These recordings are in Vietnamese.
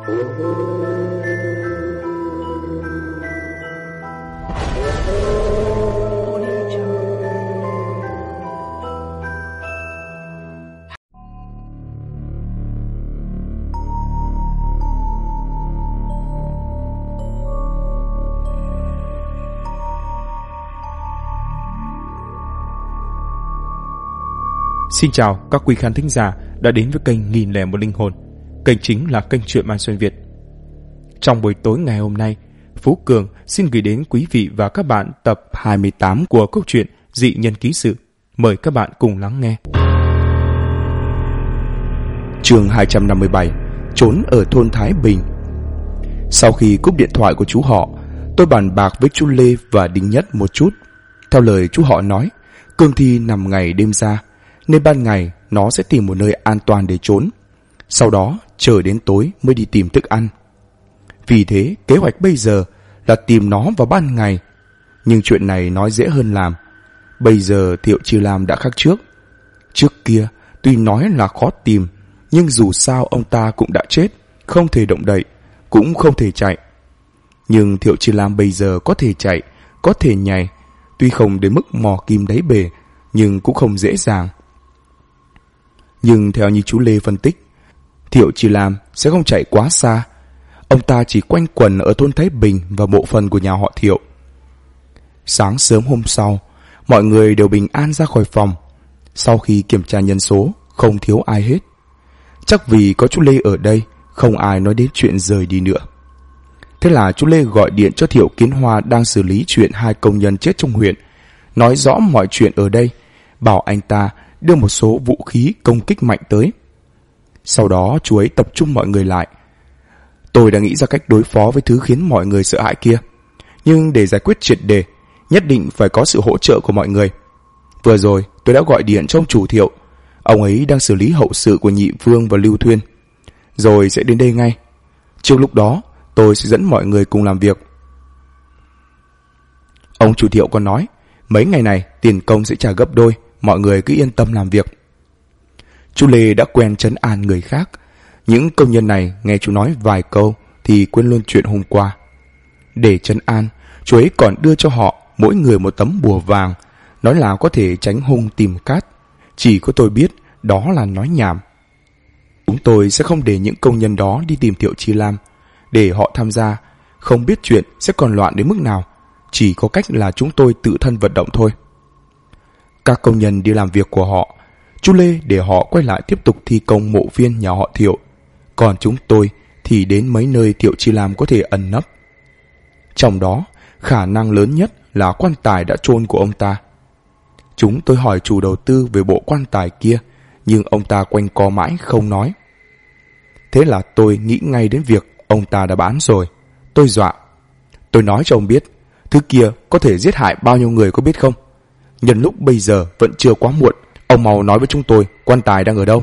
Xin chào các quý khán thính giả đã đến với kênh 1001 Linh Hồn. Kênh chính là kênh truyện ma xuyên Việt. Trong buổi tối ngày hôm nay, Phú Cường xin gửi đến quý vị và các bạn tập 28 của câu chuyện Dị Nhân Ký Sự. Mời các bạn cùng lắng nghe. Chương 257: Trốn ở thôn Thái Bình. Sau khi cúp điện thoại của chú họ, tôi bàn bạc với chú Lê và Đinh Nhất một chút. Theo lời chú họ nói, cương thi nằm ngày đêm ra, nên ban ngày nó sẽ tìm một nơi an toàn để trốn. Sau đó chờ đến tối mới đi tìm thức ăn. Vì thế kế hoạch bây giờ là tìm nó vào ban ngày. Nhưng chuyện này nói dễ hơn làm. Bây giờ Thiệu Chi Lam đã khác trước. Trước kia tuy nói là khó tìm, nhưng dù sao ông ta cũng đã chết, không thể động đậy, cũng không thể chạy. Nhưng Thiệu Chi Lam bây giờ có thể chạy, có thể nhảy. Tuy không đến mức mò kim đáy bể, nhưng cũng không dễ dàng. Nhưng theo như chú Lê phân tích, Thiệu Chi Lam sẽ không chạy quá xa. Ông ta chỉ quanh quẩn ở thôn Thái Bình và bộ phận của nhà họ Thiệu. Sáng sớm hôm sau, mọi người đều bình an ra khỏi phòng. Sau khi kiểm tra nhân số, không thiếu ai hết. Chắc vì có chú Lê ở đây, không ai nói đến chuyện rời đi nữa. Thế là chú Lê gọi điện cho Thiệu Kiến Hoa đang xử lý chuyện 2 công nhân chết trong huyện, nói rõ mọi chuyện ở đây, bảo anh ta đưa một số vũ khí công kích mạnh tới. Sau đó chú ấy tập trung mọi người lại. Tôi đã nghĩ ra cách đối phó với thứ khiến mọi người sợ hãi kia, nhưng để giải quyết triệt đề, nhất định phải có sự hỗ trợ của mọi người. Vừa rồi tôi đã gọi điện cho ông chủ Thiệu. Ông ấy đang xử lý hậu sự của Nhị Vương và Lưu Thuyên, rồi sẽ đến đây ngay. Trước lúc đó tôi sẽ dẫn mọi người cùng làm việc. Ông chủ Thiệu còn nói mấy ngày này tiền công sẽ trả gấp đôi, mọi người cứ yên tâm làm việc. Chú Lê đã quen trấn an người khác. Những công nhân này nghe chú nói vài câu thì quên luôn chuyện hôm qua. Để trấn an, chú ấy còn đưa cho họ mỗi người một tấm bùa vàng, nói là có thể tránh hung tìm cát. Chỉ có tôi biết đó là nói nhảm. Chúng tôi sẽ không để những công nhân đó đi tìm Thiệu Chi Lam. Để họ tham gia, không biết chuyện sẽ còn loạn đến mức nào. Chỉ có cách là chúng tôi tự thân vận động thôi. Các công nhân đi làm việc của họ, chú Lê để họ quay lại tiếp tục thi công mộ viên nhà họ Thiệu. Còn chúng tôi thì đến mấy nơi Thiệu Chi Lam có thể ẩn nấp. Trong đó, khả năng lớn nhất là quan tài đã chôn của ông ta. Chúng tôi hỏi chủ đầu tư về bộ quan tài kia, nhưng ông ta quanh co mãi không nói. Thế là tôi nghĩ ngay đến việc ông ta đã bán rồi. Tôi dọa. Tôi nói cho ông biết, thứ kia có thể giết hại bao nhiêu người có biết không? Nhân lúc bây giờ vẫn chưa quá muộn, ông mau nói với chúng tôi quan tài đang ở đâu.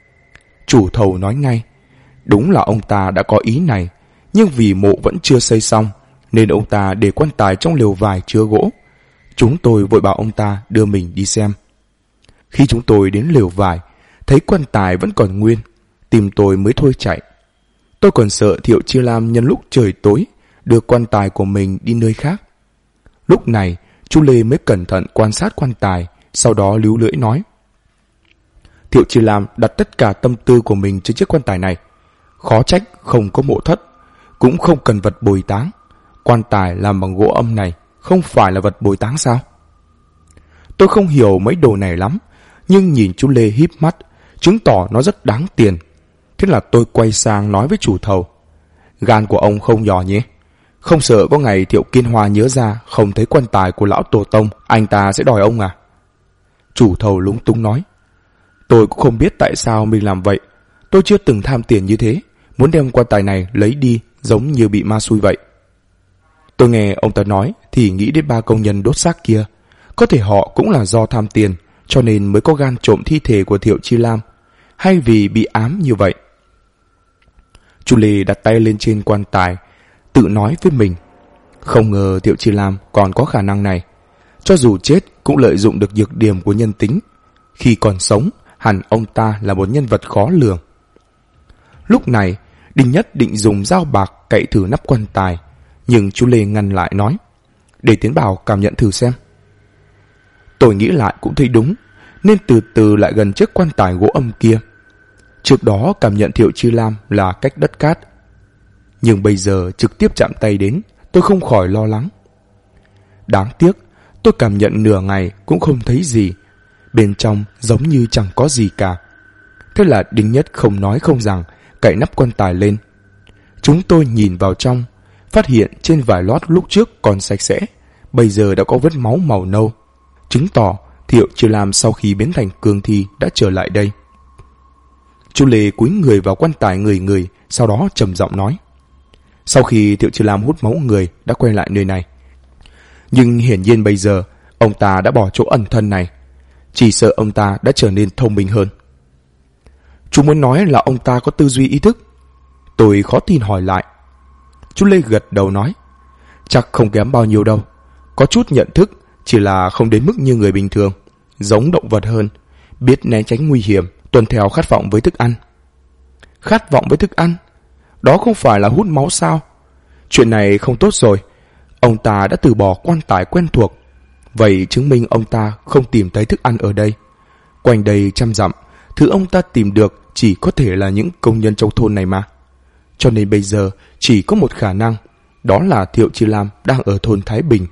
Chủ thầu nói ngay. Đúng là ông ta đã có ý này, nhưng vì mộ vẫn chưa xây xong, nên ông ta để quan tài trong lều vải chứa gỗ. Chúng tôi vội bảo ông ta đưa mình đi xem. Khi chúng tôi đến lều vải, thấy quan tài vẫn còn nguyên, tim tôi mới thôi chạy. Tôi còn sợ Thiệu Chi Lam nhân lúc trời tối đưa quan tài của mình đi nơi khác. Lúc này chú Lê mới cẩn thận quan sát quan tài, sau đó líu lưỡi nói: Thiệu Chi Lam đặt tất cả tâm tư của mình trên chiếc quan tài này. Khó trách không có mộ thất, cũng không cần vật bồi táng. Quan tài làm bằng gỗ âm này không phải là vật bồi táng sao? Tôi không hiểu mấy đồ này lắm, nhưng nhìn chú Lê híp mắt, chứng tỏ nó rất đáng tiền. Thế là tôi quay sang nói với chủ thầu: Gan của ông không nhỏ nhỉ? Không sợ có ngày Thiệu Kiên Hoa nhớ ra không thấy quan tài của lão tổ tông, anh ta sẽ đòi ông à? Chủ thầu lúng túng nói: Tôi cũng không biết tại sao mình làm vậy. Tôi chưa từng tham tiền như thế, muốn đem quan tài này lấy đi giống như bị ma xui vậy. Tôi nghe ông ta nói thì nghĩ đến 3 công nhân đốt xác kia. Có thể họ cũng là do tham tiền, cho nên mới có gan trộm thi thể của Thiệu Chi Lam, hay vì bị ám như vậy. Chú Lê đặt tay lên trên quan tài, tự nói với mình: Không ngờ Thiệu Chi Lam còn có khả năng này. Cho dù chết cũng lợi dụng được nhược điểm của nhân tính. Khi còn sống, hẳn ông ta là một nhân vật khó lường. Lúc này, Đinh Nhất định dùng dao bạc cạy thử nắp quan tài, nhưng chú Lê ngăn lại nói: "Để Tiến Bảo cảm nhận thử xem." Tôi nghĩ lại cũng thấy đúng, nên từ từ lại gần chiếc quan tài gỗ âm kia. Trước đó cảm nhận Thiệu Chi Lam là cách đất cát, nhưng bây giờ trực tiếp chạm tay đến, tôi không khỏi lo lắng. Đáng tiếc, tôi cảm nhận nửa ngày cũng không thấy gì, bên trong giống như chẳng có gì cả. Thế là Đinh Nhất không nói không rằng cạy nắp quan tài lên. Chúng tôi nhìn vào trong, phát hiện trên vải lót lúc trước còn sạch sẽ, bây giờ đã có vết máu màu nâu, chứng tỏ Thiệu Chi Lam sau khi biến thành cương thi đã trở lại đây. Chú Lê cúi người vào quan tài người, sau đó trầm giọng nói: "Sau khi Thiệu Chi Lam hút máu người đã quay lại nơi này, nhưng hiển nhiên bây giờ ông ta đã bỏ chỗ ẩn thân này, chỉ sợ ông ta đã trở nên thông minh hơn." "Chú muốn nói là ông ta có tư duy ý thức?" Tôi khó tin hỏi lại. Chú Lê gật đầu nói: "Chắc không kém bao nhiêu đâu, có chút nhận thức, chỉ là không đến mức như người bình thường, giống động vật hơn, biết né tránh nguy hiểm, tuân theo khát vọng với thức ăn." "Khát vọng với thức ăn? Đó không phải là hút máu sao? Chuyện này không tốt rồi. Ông ta đã từ bỏ quan tài quen thuộc, vậy chứng minh ông ta không tìm thấy thức ăn ở đây. Quanh đây trăm dặm, thứ ông ta tìm được chỉ có thể là những công nhân trong thôn này mà. Cho nên bây giờ chỉ có một khả năng, đó là Thiệu Chi Lam đang ở thôn Thái Bình."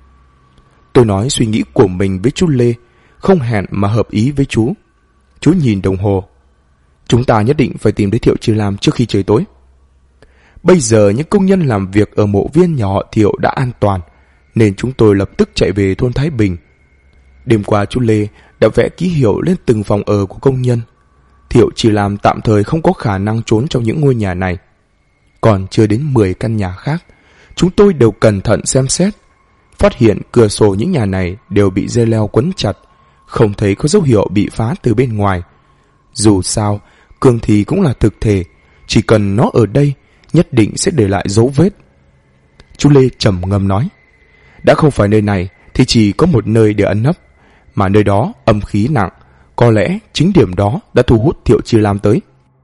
Tôi nói suy nghĩ của mình với chú Lê, không hẹn mà hợp ý với chú. Chú nhìn đồng hồ: "Chúng ta nhất định phải tìm thấy Thiệu Chi Lam trước khi trời tối." Bây giờ những công nhân làm việc ở mộ viên nhà họ Thiệu đã an toàn, nên chúng tôi lập tức chạy về thôn Thái Bình. Đêm qua chú Lê đã vẽ ký hiệu lên từng phòng ở của công nhân. Thiệu Chi Lam tạm thời không có khả năng trốn trong những ngôi nhà này. Còn chưa đến 10 căn nhà khác, chúng tôi đều cẩn thận xem xét, phát hiện cửa sổ những nhà này đều bị dây leo quấn chặt, không thấy có dấu hiệu bị phá từ bên ngoài. Dù sao, cương thi cũng là thực thể, chỉ cần nó ở đây, nhất định sẽ để lại dấu vết. Chú Lê trầm ngâm nói: "Đã không phải nơi này thì chỉ có một nơi để ẩn nấp, mà nơi đó âm khí nặng, có lẽ chính điểm đó đã thu hút Thiệu Chi Lam tới."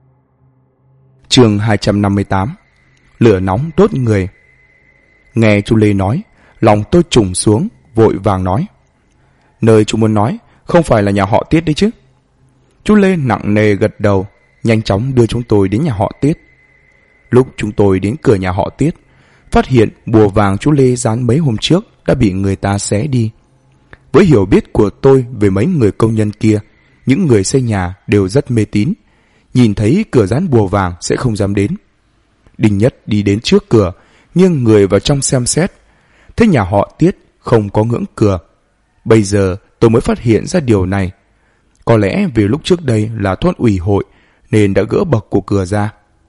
Chương 258: Lửa nóng đốt người. Nghe chú Lê nói, lòng tôi trùng xuống, vội vàng nói: "Nơi chú muốn nói không phải là nhà họ Tiết đấy chứ?" Chú Lê nặng nề gật đầu, nhanh chóng đưa chúng tôi đến nhà họ Tiết. Lúc chúng tôi đến cửa nhà họ Tiết, phát hiện bùa vàng chú Lê dán mấy hôm trước đã bị người ta xé đi. Với hiểu biết của tôi về mấy người công nhân kia, những người xây nhà đều rất mê tín, nhìn thấy cửa dán bùa vàng sẽ không dám đến. Đinh Nhất đi đến trước cửa, nghiêng người vào trong xem xét, thấy nhà họ Tiết không có ngưỡng cửa. Bây giờ tôi mới phát hiện ra điều này. Có lẽ vì lúc trước đây là thôn ủy hội nên đã gỡ bậc của cửa ra.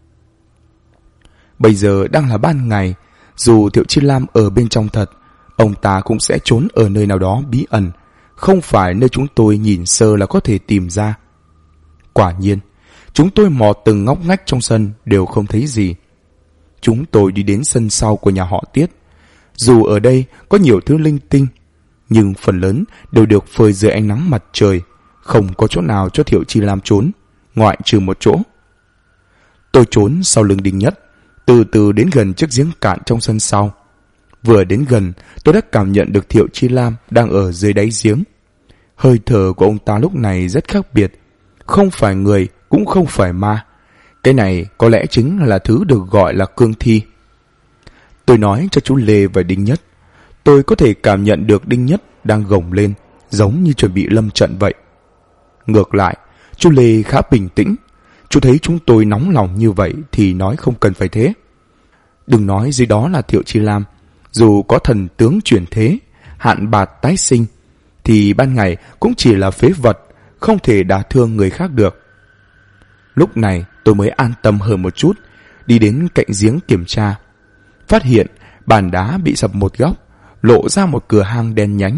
Bây giờ đang là ban ngày, dù Thiệu Chi Lam ở bên trong thật, ông ta cũng sẽ trốn ở nơi nào đó bí ẩn, không phải nơi chúng tôi nhìn sơ là có thể tìm ra. Quả nhiên, chúng tôi mò từng ngóc ngách trong sân đều không thấy gì. Chúng tôi đi đến sân sau của nhà họ Tiết. Dù ở đây có nhiều thứ linh tinh, nhưng phần lớn đều được phơi dưới ánh nắng mặt trời, không có chỗ nào cho Thiệu Chi Lam trốn, ngoại trừ một chỗ. Tôi trốn sau lưng Đinh Nhất, từ từ đến gần chiếc giếng cạn trong sân sau. Vừa đến gần, tôi đã cảm nhận được Thiệu Chi Lam đang ở dưới đáy giếng. Hơi thở của ông ta lúc này rất khác biệt, không phải người cũng không phải ma. Cái này có lẽ chính là thứ được gọi là cương thi. Tôi nói cho chú Lê và Đinh Nhất. Tôi có thể cảm nhận được Đinh Nhất đang gồng lên, giống như chuẩn bị lâm trận vậy. Ngược lại, chú Lê khá bình tĩnh. Chú thấy chúng tôi nóng lòng như vậy thì nói không cần phải thế. Đừng nói dưới đó là Thiệu Chi Lam, dù có thần tướng chuyển thế, hạn bạt tái sinh, thì ban ngày cũng chỉ là phế vật, không thể đả thương người khác được. Lúc này tôi mới an tâm hơn một chút, đi đến cạnh giếng kiểm tra. Phát hiện bàn đá bị sập một góc, lộ ra một cửa hang đen nhánh.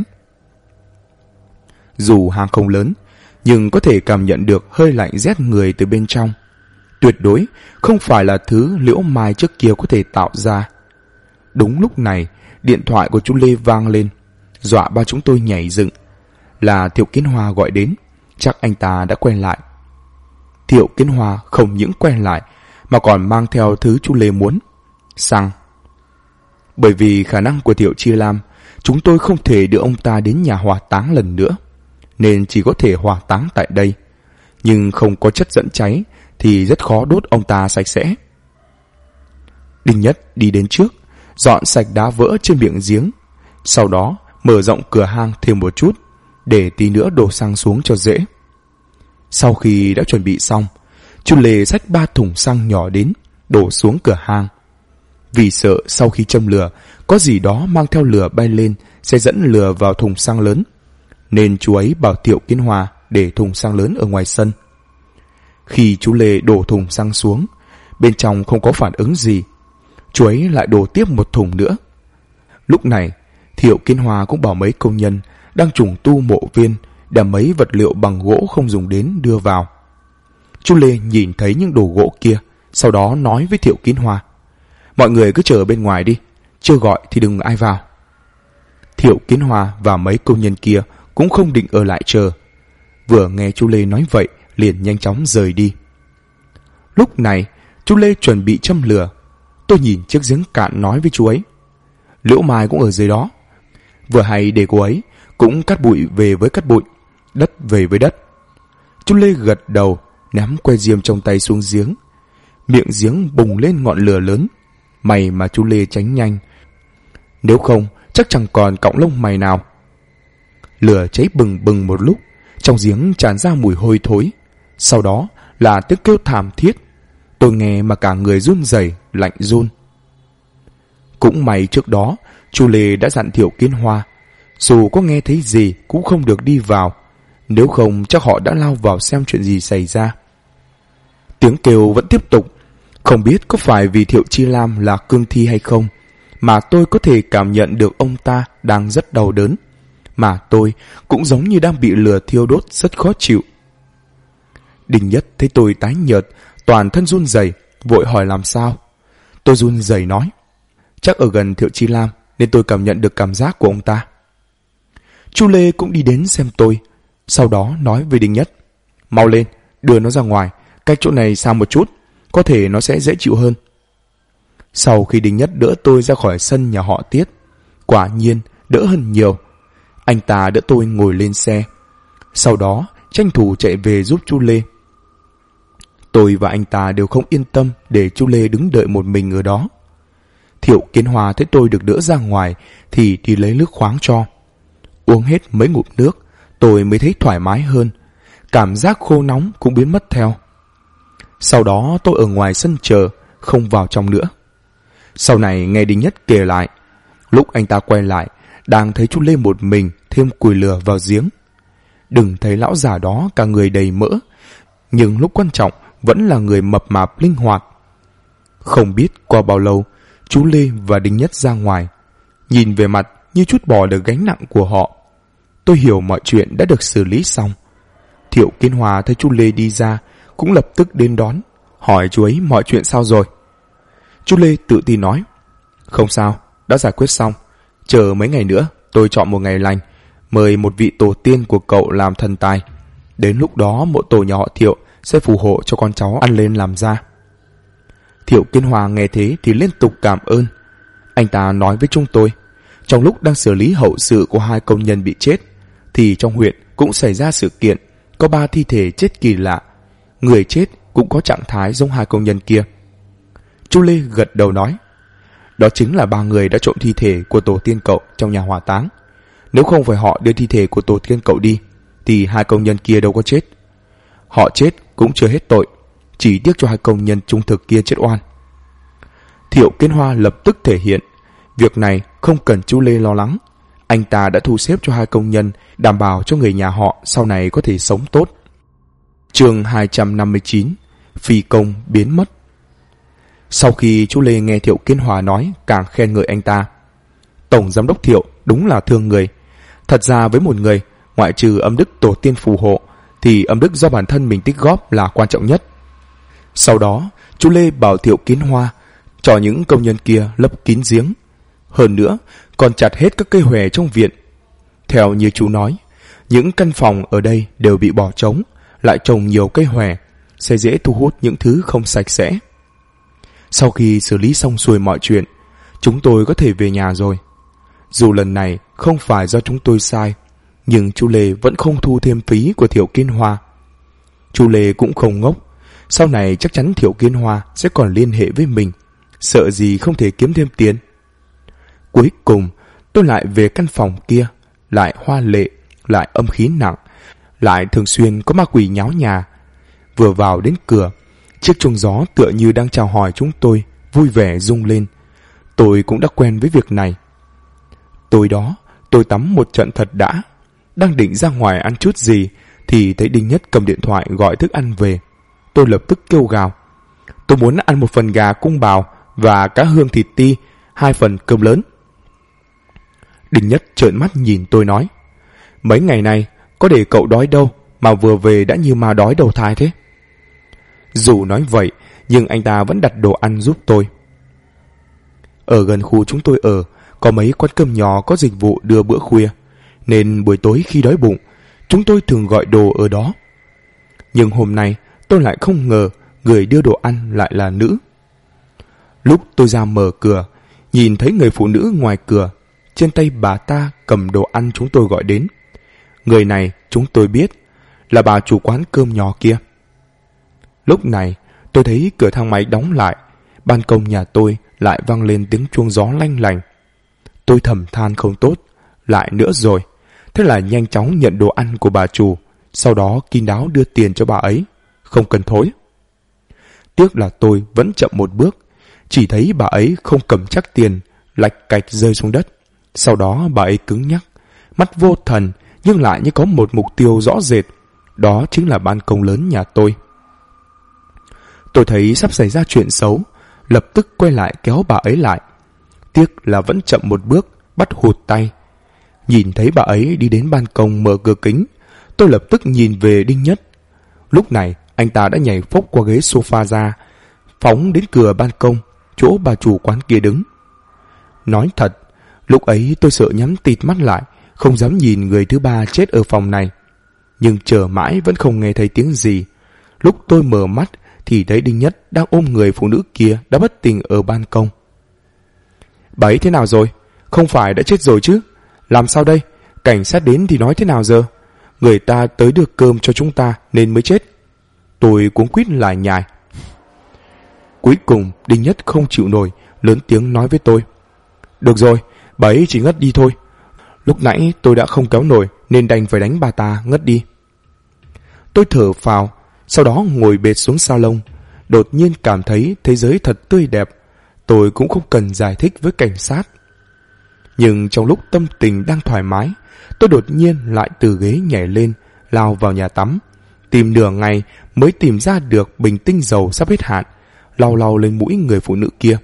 Dù hang không lớn, nhưng có thể cảm nhận được hơi lạnh rét người từ bên trong. Tuyệt đối không phải là thứ Liễu Mai trước kia có thể tạo ra. Đúng lúc này, điện thoại của chú Lê vang lên, dọa ba chúng tôi nhảy dựng. Là Thiệu Kiến Hoa gọi đến, chắc anh ta đã quen lại. Thiệu Kiến Hoa không những quen lại, mà còn mang theo thứ chú Lê muốn, xăng. Bởi vì khả năng của Thiệu Chi Lam, chúng tôi không thể đưa ông ta đến nhà hỏa táng lần nữa, nên chỉ có thể hỏa táng tại đây. Nhưng không có chất dẫn cháy thì rất khó đốt ông ta sạch sẽ. Đinh Nhất đi đến trước, dọn sạch đá vỡ trên miệng giếng, sau đó mở rộng cửa hang thêm một chút, để tí nữa đổ xăng xuống cho dễ. Sau khi đã chuẩn bị xong, chú Lê xách 3 thùng xăng nhỏ đến, đổ xuống cửa hang. Vì sợ sau khi châm lửa, có gì đó mang theo lửa bay lên sẽ dẫn lửa vào thùng xăng lớn, nên chú ấy bảo Thiệu Kiến Hòa để thùng xăng lớn ở ngoài sân. Khi chú Lê đổ thùng xăng xuống, bên trong không có phản ứng gì, chú ấy lại đổ tiếp một thùng nữa. Lúc này, Thiệu Kiến Hòa cũng bảo mấy công nhân đang trùng tu mộ viên đem mấy vật liệu bằng gỗ không dùng đến đưa vào. Chú Lê nhìn thấy những đồ gỗ kia, sau đó nói với Thiệu Kiến Hòa: mọi người cứ chờ bên ngoài đi, chưa gọi thì đừng ai vào. Thiệu Kiến Hòa và mấy công nhân kia cũng không định ở lại chờ. Vừa nghe chú Lê nói vậy, liền nhanh chóng rời đi. Lúc này, chú Lê chuẩn bị châm lửa. Tôi nhìn chiếc giếng cạn nói với chú ấy: Liễu Mai cũng ở dưới đó. Vừa hay để cô ấy cũng cát bụi về với cát bụi, đất về với đất. Chú Lê gật đầu, ném que diêm trong tay xuống giếng. Miệng giếng bùng lên ngọn lửa lớn. May mà chú Lê tránh nhanh, nếu không chắc chẳng còn cọng lông mày nào. Lửa cháy bừng bừng một lúc, trong giếng tràn ra mùi hôi thối. Sau đó là tiếng kêu thảm thiết. Tôi nghe mà cả người run rẩy, lạnh run. Cũng may trước đó chú Lê đã dặn Thiệu Kiến Hòa, dù có nghe thấy gì cũng không được đi vào, nếu không chắc họ đã lao vào xem chuyện gì xảy ra. Tiếng kêu vẫn tiếp tục. Không biết có phải vì Thiệu Chi Lam là cương thi hay không, mà tôi có thể cảm nhận được ông ta đang rất đau đớn, mà tôi cũng giống như đang bị lửa thiêu đốt rất khó chịu. Đinh Nhất thấy tôi tái nhợt, toàn thân run rẩy, vội hỏi làm sao. Tôi run rẩy nói: chắc ở gần Thiệu Chi Lam nên tôi cảm nhận được cảm giác của ông ta. Chú Lê cũng đi đến xem tôi, sau đó nói với Đinh Nhất: mau lên, đưa nó ra ngoài, cách chỗ này xa một chút, có thể nó sẽ dễ chịu hơn. Sau khi Đinh Nhất đỡ tôi ra khỏi sân nhà họ Tiết, quả nhiên đỡ hơn nhiều. Anh ta đỡ tôi ngồi lên xe, sau đó tranh thủ chạy về giúp chú Lê. Tôi và anh ta đều không yên tâm để chú Lê đứng đợi một mình ở đó. Thiệu Kiến Hòa thấy tôi được đỡ ra ngoài thì đi lấy nước khoáng cho. Uống hết mấy ngụm nước, tôi mới thấy thoải mái hơn. Cảm giác khô nóng cũng biến mất theo. Sau đó tôi ở ngoài sân chờ, không vào trong nữa. Sau này nghe Đinh Nhất kể lại, lúc anh ta quay lại, đang thấy chú Lê một mình thêm củi lửa vào giếng. Đừng thấy lão già đó cả người đầy mỡ, nhưng lúc quan trọng vẫn là người mập mạp linh hoạt. Không biết qua bao lâu, chú Lê và Đinh Nhất ra ngoài, nhìn về mặt như chút bỏ được gánh nặng của họ. Tôi hiểu mọi chuyện đã được xử lý xong. Thiệu Kiến Hòa thấy chú Lê đi ra, cũng lập tức đến đón, hỏi chú ấy mọi chuyện sao rồi. Chú Lê tự tin nói: không sao, đã giải quyết xong. Chờ mấy ngày nữa tôi chọn một ngày lành, mời một vị tổ tiên của cậu làm thần tài. Đến lúc đó mộ tổ nhà họ Thiệu sẽ phù hộ cho con cháu ăn lên làm ra. Thiệu Kiến Hòa nghe thế thì liên tục cảm ơn. Anh ta nói với chúng tôi, trong lúc đang xử lý hậu sự của 2 công nhân bị chết, thì trong huyện cũng xảy ra sự kiện có 3 thi thể chết kỳ lạ. Người chết cũng có trạng thái giống 2 công nhân kia. Chú Lê gật đầu nói: đó chính là 3 người đã trộm thi thể của tổ tiên cậu trong nhà hỏa táng. Nếu không phải họ đưa thi thể của tổ tiên cậu đi, thì 2 công nhân kia đâu có chết. Họ chết cũng chưa hết tội, chỉ tiếc cho 2 công nhân trung thực kia chết oan. Thiệu Kiến Hòa lập tức thể hiện việc này không cần chú Lê lo lắng. Anh ta đã thu xếp cho 2 công nhân, đảm bảo cho người nhà họ sau này có thể sống tốt. Chương 259: Phi công biến mất. Sau khi chú Lê nghe Thiệu Kiến Hòa nói, càng khen ngợi anh ta. Tổng giám đốc Thiệu đúng là thương người. Thật ra với một người, ngoại trừ âm đức tổ tiên phù hộ, thì âm đức do bản thân mình tích góp là quan trọng nhất. Sau đó, chú Lê bảo Thiệu Kiến Hòa cho những công nhân kia lấp kín giếng. Hơn nữa, còn chặt hết các cây hòe trong viện. Theo như chú nói, những căn phòng ở đây đều bị bỏ trống, lại trồng nhiều cây hòe, sẽ dễ thu hút những thứ không sạch sẽ. Sau khi xử lý xong xuôi mọi chuyện, chúng tôi có thể về nhà rồi. Dù lần này không phải do chúng tôi sai, nhưng chú Lê vẫn không thu thêm phí của Thiệu Kiến Hoa. Chú Lê cũng không ngốc, sau này chắc chắn Thiệu Kiến Hoa sẽ còn liên hệ với mình, sợ gì không thể kiếm thêm tiền. Cuối cùng tôi lại về căn phòng kia, lại hoa lệ, lại âm khí nặng, lại thường xuyên có ma quỷ nháo nhà. Vừa vào đến cửa, chiếc chuông gió tựa như đang chào hỏi chúng tôi, vui vẻ rung lên. Tôi cũng đã quen với việc này. Tối đó, tôi tắm một trận thật đã. Đang định ra ngoài ăn chút gì, thì thấy Đinh Nhất cầm điện thoại gọi thức ăn về. Tôi lập tức kêu gào: tôi muốn ăn một phần gà cung bào và cá hương thịt ti, 2 phần cơm lớn. Đinh Nhất trợn mắt nhìn tôi nói: mấy ngày này có để cậu đói đâu mà vừa về đã như ma đói đầu thai thế. Dù nói vậy, nhưng anh ta vẫn đặt đồ ăn giúp tôi. Ở gần khu chúng tôi ở, có mấy quán cơm nhỏ có dịch vụ đưa bữa khuya, nên buổi tối khi đói bụng, chúng tôi thường gọi đồ ở đó. Nhưng hôm nay tôi lại không ngờ người đưa đồ ăn lại là nữ. Lúc tôi ra mở cửa, nhìn thấy người phụ nữ ngoài cửa, trên tay bà ta cầm đồ ăn chúng tôi gọi đến. Người này chúng tôi biết là bà chủ quán cơm nhỏ kia. Lúc này tôi thấy cửa thang máy đóng lại, ban công nhà tôi lại vang lên tiếng chuông gió lanh lành. Tôi thầm than không tốt, lại nữa rồi. Thế là nhanh chóng nhận đồ ăn của bà chủ, sau đó kín đáo đưa tiền cho bà ấy, không cần thối. Tiếc là tôi vẫn chậm một bước, chỉ thấy bà ấy không cầm chắc tiền, lạch cạch rơi xuống đất. Sau đó bà ấy cứng nhắc, mắt vô thần nhưng lại như có một mục tiêu rõ rệt, đó chính là ban công lớn nhà tôi. Tôi thấy sắp xảy ra chuyện xấu, lập tức quay lại kéo bà ấy lại. Tiếc là vẫn chậm một bước, bắt hụt tay. Nhìn thấy bà ấy đi đến ban công mở cửa kính, tôi lập tức nhìn về Đinh Nhất. Lúc này anh ta đã nhảy phốc qua ghế sofa ra, phóng đến cửa ban công, chỗ bà chủ quán kia đứng. Nói thật, lúc ấy tôi sợ nhắm tịt mắt lại, không dám nhìn người thứ ba chết ở phòng này. Nhưng chờ mãi vẫn không nghe thấy tiếng gì. Lúc tôi mở mắt thì thấy Đinh Nhất đang ôm người phụ nữ kia đã bất tỉnh ở ban công. Bà ấy thế nào rồi? Không phải đã chết rồi chứ? Làm sao đây? Cảnh sát đến thì nói thế nào giờ? Người ta tới đưa cơm cho chúng ta nên mới chết. Tôi cuống quýt lại nhải. Cuối cùng Đinh Nhất không chịu nổi, lớn tiếng nói với tôi: được rồi, bà ấy chỉ ngất đi thôi. Lúc nãy tôi đã không kéo nổi nên đành phải đánh bà ta ngất đi. Tôi thở phào, sau đó ngồi bệt xuống salon. Đột nhiên cảm thấy thế giới thật tươi đẹp. Tôi cũng không cần giải thích với cảnh sát. Nhưng trong lúc tâm tình đang thoải mái, tôi đột nhiên lại từ ghế nhảy lên, lao vào nhà tắm. Tìm nửa ngày mới tìm ra được bình tinh dầu sắp hết hạn, lau lau lên mũi người phụ nữ kia.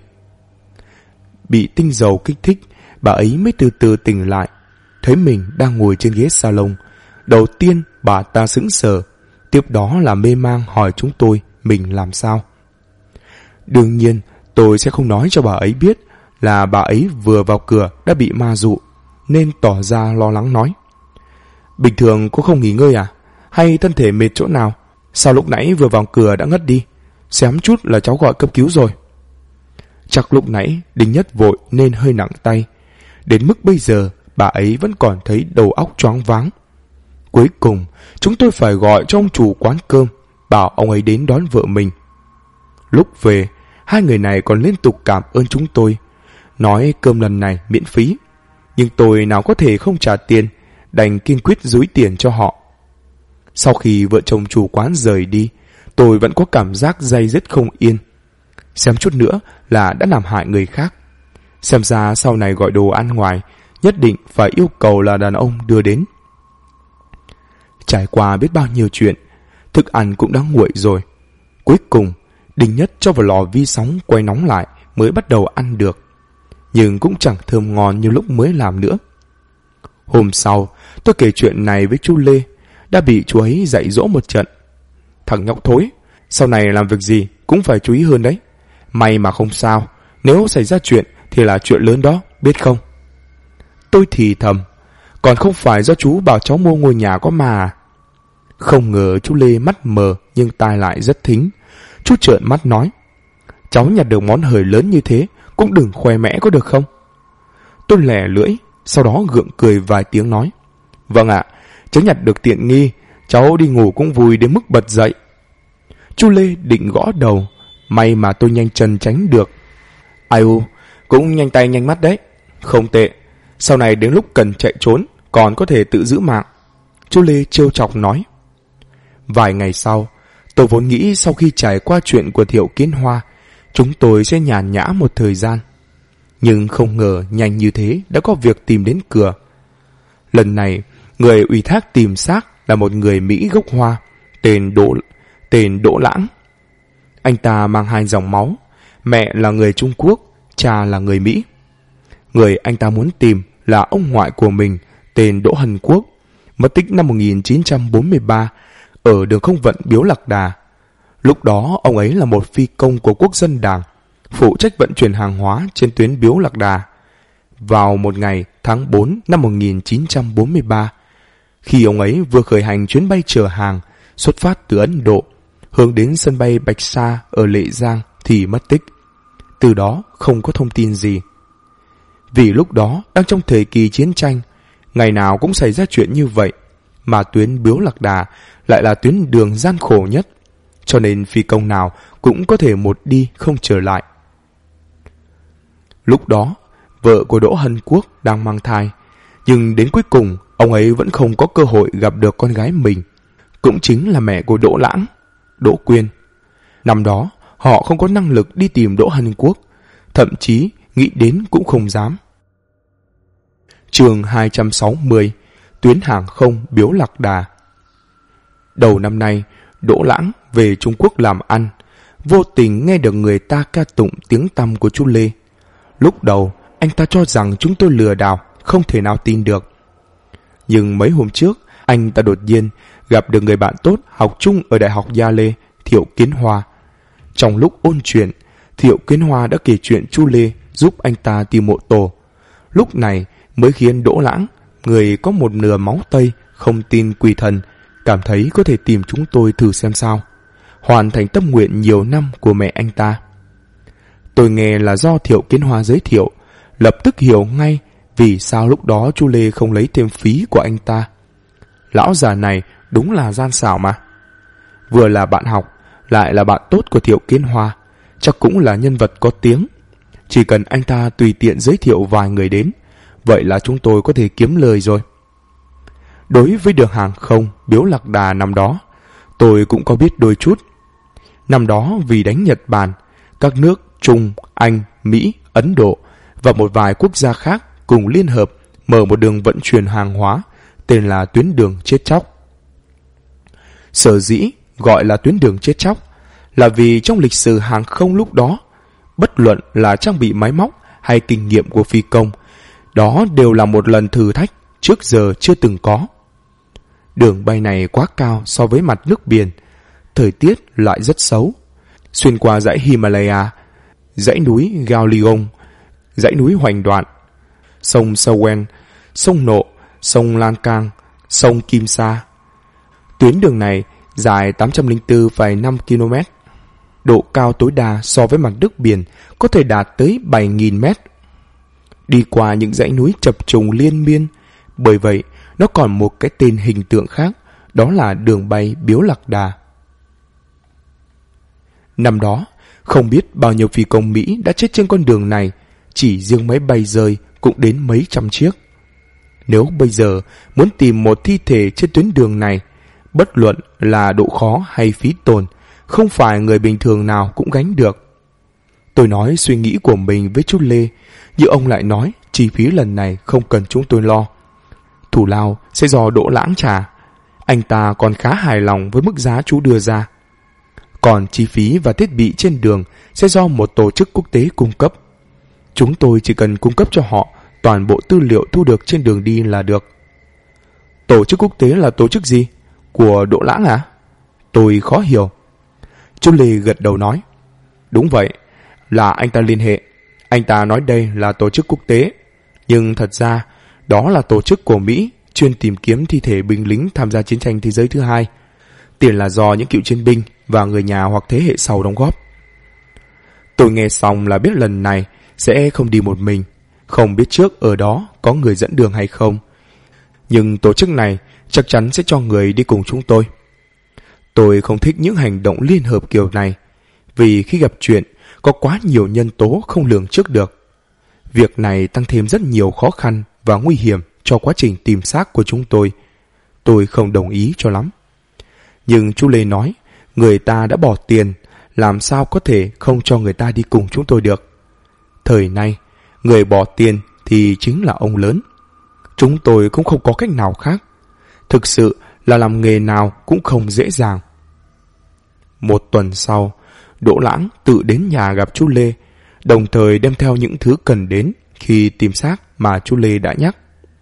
Bị tinh dầu kích thích, bà ấy mới từ từ tỉnh lại. Thấy mình đang ngồi trên ghế salon, đầu tiên bà ta sững sờ, tiếp đó là mê mang hỏi chúng tôi mình làm sao. Đương nhiên tôi sẽ không nói cho bà ấy biết là bà ấy vừa vào cửa đã bị ma dụ, nên tỏ ra lo lắng nói: bình thường cô không nghỉ ngơi à? Hay thân thể mệt chỗ nào? Sao lúc nãy vừa vào cửa đã ngất đi? Xém chút là cháu gọi cấp cứu rồi. Chắc lúc nãy Đinh Nhất vội nên hơi nặng tay, đến mức bây giờ bà ấy vẫn còn thấy đầu óc choáng váng. Cuối cùng chúng tôi phải gọi cho ông chủ quán cơm, bảo ông ấy đến đón vợ mình. Lúc về, hai người này còn liên tục cảm ơn chúng tôi, nói cơm lần này miễn phí. Nhưng tôi nào có thể không trả tiền, đành kiên quyết dúi tiền cho họ. Sau khi vợ chồng chủ quán rời đi, tôi vẫn có cảm giác day dứt không yên. Xem chút nữa là đã làm hại người khác. Xem ra sau này gọi đồ ăn ngoài nhất định phải yêu cầu là đàn ông đưa đến. Trải qua biết bao nhiêu chuyện, thức ăn cũng đã nguội rồi. Cuối cùng Đinh Nhất cho vào lò vi sóng quay nóng lại mới bắt đầu ăn được, nhưng cũng chẳng thơm ngon như lúc mới làm nữa. Hôm sau tôi kể chuyện này với chú Lê, đã bị chú ấy dạy dỗ một trận. Thằng nhóc thối, sau này làm việc gì cũng phải chú ý hơn đấy. May mà không sao, nếu xảy ra chuyện thì là chuyện lớn đó, biết không? Tôi thì thầm, còn không phải do chú bảo cháu mua ngôi nhà có mà à? Không ngờ chú Lê mắt mờ nhưng tai lại rất thính. Chú trợn mắt nói, cháu nhặt được món hời lớn như thế, cũng đừng khoe mẽ có được không? Tôi lẻ lưỡi, sau đó gượng cười vài tiếng nói: Vâng ạ, cháu nhặt được tiện nghi, cháu đi ngủ cũng vui đến mức bật dậy. Chú Lê định gõ đầu, may mà tôi nhanh chân tránh được. Ai u, cũng nhanh tay nhanh mắt đấy. Không tệ, sau này đến lúc cần chạy trốn còn có thể tự giữ mạng. Chú Lê trêu chọc nói. Vài ngày sau, tôi vốn nghĩ sau khi trải qua chuyện của Thiệu Kiến Hoa, chúng tôi sẽ nhàn nhã một thời gian. Nhưng không ngờ nhanh như thế đã có việc tìm đến cửa. Lần này, người ủy thác tìm xác là một người Mỹ gốc Hoa, tên Đỗ Lãng. Anh ta mang hai dòng máu, mẹ là người Trung Quốc, cha là người Mỹ. Người anh ta muốn tìm là ông ngoại của mình, tên Đỗ Hân Quốc, mất tích năm 1943 ở đường không vận Biếu Lạc Đà. Lúc đó ông ấy là một phi công của Quốc dân Đảng, phụ trách vận chuyển hàng hóa trên tuyến Biếu Lạc Đà. Vào một ngày tháng 4 năm 1943, khi ông ấy vừa khởi hành chuyến bay chở hàng xuất phát từ Ấn Độ, hướng đến sân bay Bạch Sa ở Lệ Giang thì mất tích. Từ đó không có thông tin gì. Vì lúc đó đang trong thời kỳ chiến tranh, ngày nào cũng xảy ra chuyện như vậy, mà tuyến Biếu Lạc Đà lại là tuyến đường gian khổ nhất, cho nên phi công nào cũng có thể một đi không trở lại. Lúc đó, vợ của Đỗ Hân Quốc đang mang thai, nhưng đến cuối cùng ông ấy vẫn không có cơ hội gặp được con gái mình, cũng chính là mẹ của Đỗ Lãng, Đỗ Quyên. Năm đó, họ không có năng lực đi tìm Đỗ Hân Quốc, thậm chí nghĩ đến cũng không dám. Chương 260, tuyến hàng không Biếu Lạc Đà. Đầu năm nay, Đỗ Lãng về Trung Quốc làm ăn, vô tình nghe được người ta ca tụng tiếng tăm của chú Lê. Lúc đầu, anh ta cho rằng chúng tôi lừa đảo, không thể nào tin được. Nhưng mấy hôm trước, anh ta đột nhiên gặp được người bạn tốt học chung ở Đại học Gia Lê, Thiệu Kiến Hoa. Trong lúc ôn chuyện, Thiệu Kiến Hoa đã kể chuyện chú Lê giúp anh ta tìm mộ tổ. Lúc này mới khiến Đỗ Lãng, người có một nửa máu Tây, không tin quỷ thần, cảm thấy có thể tìm chúng tôi thử xem sao, hoàn thành tâm nguyện nhiều năm của mẹ anh ta. Tôi nghe là do Thiệu Kiến Hoa giới thiệu, lập tức hiểu ngay vì sao lúc đó chú Lê không lấy thêm phí của anh ta. Lão già này đúng là gian xảo mà. Vừa là bạn học, lại là bạn tốt của Thiệu Kiến Hoa, chắc cũng là nhân vật có tiếng. Chỉ cần anh ta tùy tiện giới thiệu vài người đến, vậy là chúng tôi có thể kiếm lời rồi. Đối với đường hàng không Biếu Lạc Đà năm đó, tôi cũng có biết đôi chút. Năm đó vì đánh Nhật Bản, các nước Trung, Anh, Mỹ, Ấn Độ và một vài quốc gia khác cùng liên hợp mở một đường vận chuyển hàng hóa tên là tuyến đường chết chóc. Sở dĩ gọi là tuyến đường chết chóc là vì trong lịch sử hàng không lúc đó, bất luận là trang bị máy móc hay kinh nghiệm của phi công, đó đều là một lần thử thách trước giờ chưa từng có. Đường bay này quá cao so với mặt nước biển, thời tiết lại rất xấu. Xuyên qua dãy Himalaya, dãy núi Gaoligon, dãy núi Hoành Đoạn, sông Sawen, sông Nộ, sông Lan Cang, sông Kim Sa. Tuyến đường này dài 804,5 km. Độ cao tối đa so với mặt nước biển có thể đạt tới 7.000 mét. Đi qua những dãy núi chập trùng liên miên, bởi vậy nó còn một cái tên hình tượng khác, đó là đường bay Biếu Lạc Đà. Năm đó, không biết bao nhiêu phi công Mỹ đã chết trên con đường này, chỉ riêng máy bay rơi cũng đến mấy trăm chiếc. Nếu bây giờ muốn tìm một thi thể trên tuyến đường này, bất luận là độ khó hay phí tổn, không phải người bình thường nào cũng gánh được. Tôi nói suy nghĩ của mình với chú Lê, nhưng ông lại nói chi phí lần này không cần chúng tôi lo. Thù lao sẽ do Đỗ Lãng trả. Anh ta còn khá hài lòng với mức giá chú đưa ra. Còn chi phí và thiết bị trên đường sẽ do một tổ chức quốc tế cung cấp. Chúng tôi chỉ cần cung cấp cho họ toàn bộ tư liệu thu được trên đường đi là được. Tổ chức quốc tế là tổ chức gì? Của Đỗ Lãng à? Tôi khó hiểu. Chú Lê gật đầu nói, đúng vậy, là anh ta liên hệ. Anh ta nói đây là tổ chức quốc tế, nhưng thật ra đó là tổ chức của Mỹ chuyên tìm kiếm thi thể binh lính tham gia chiến tranh thế giới thứ hai. Tiền là do những cựu chiến binh và người nhà hoặc thế hệ sau đóng góp. Tôi nghe xong là biết lần này sẽ không đi một mình, không biết trước ở đó có người dẫn đường hay không. Nhưng tổ chức này chắc chắn sẽ cho người đi cùng chúng tôi. Tôi không thích những hành động liên hợp kiểu này, vì khi gặp chuyện có quá nhiều nhân tố không lường trước được. Việc này tăng thêm rất nhiều khó khăn và nguy hiểm cho quá trình tìm xác của chúng tôi. Tôi không đồng ý cho lắm. Nhưng chú Lê nói, người ta đã bỏ tiền, làm sao có thể không cho người ta đi cùng chúng tôi được. Thời nay, người bỏ tiền thì chính là ông lớn. Chúng tôi cũng không có cách nào khác. Thực sự là làm nghề nào cũng không dễ dàng. Một tuần sau, Đỗ Lãng tự đến nhà gặp chú Lê, đồng thời đem theo những thứ cần đến khi tìm xác mà chú Lê đã nhắc.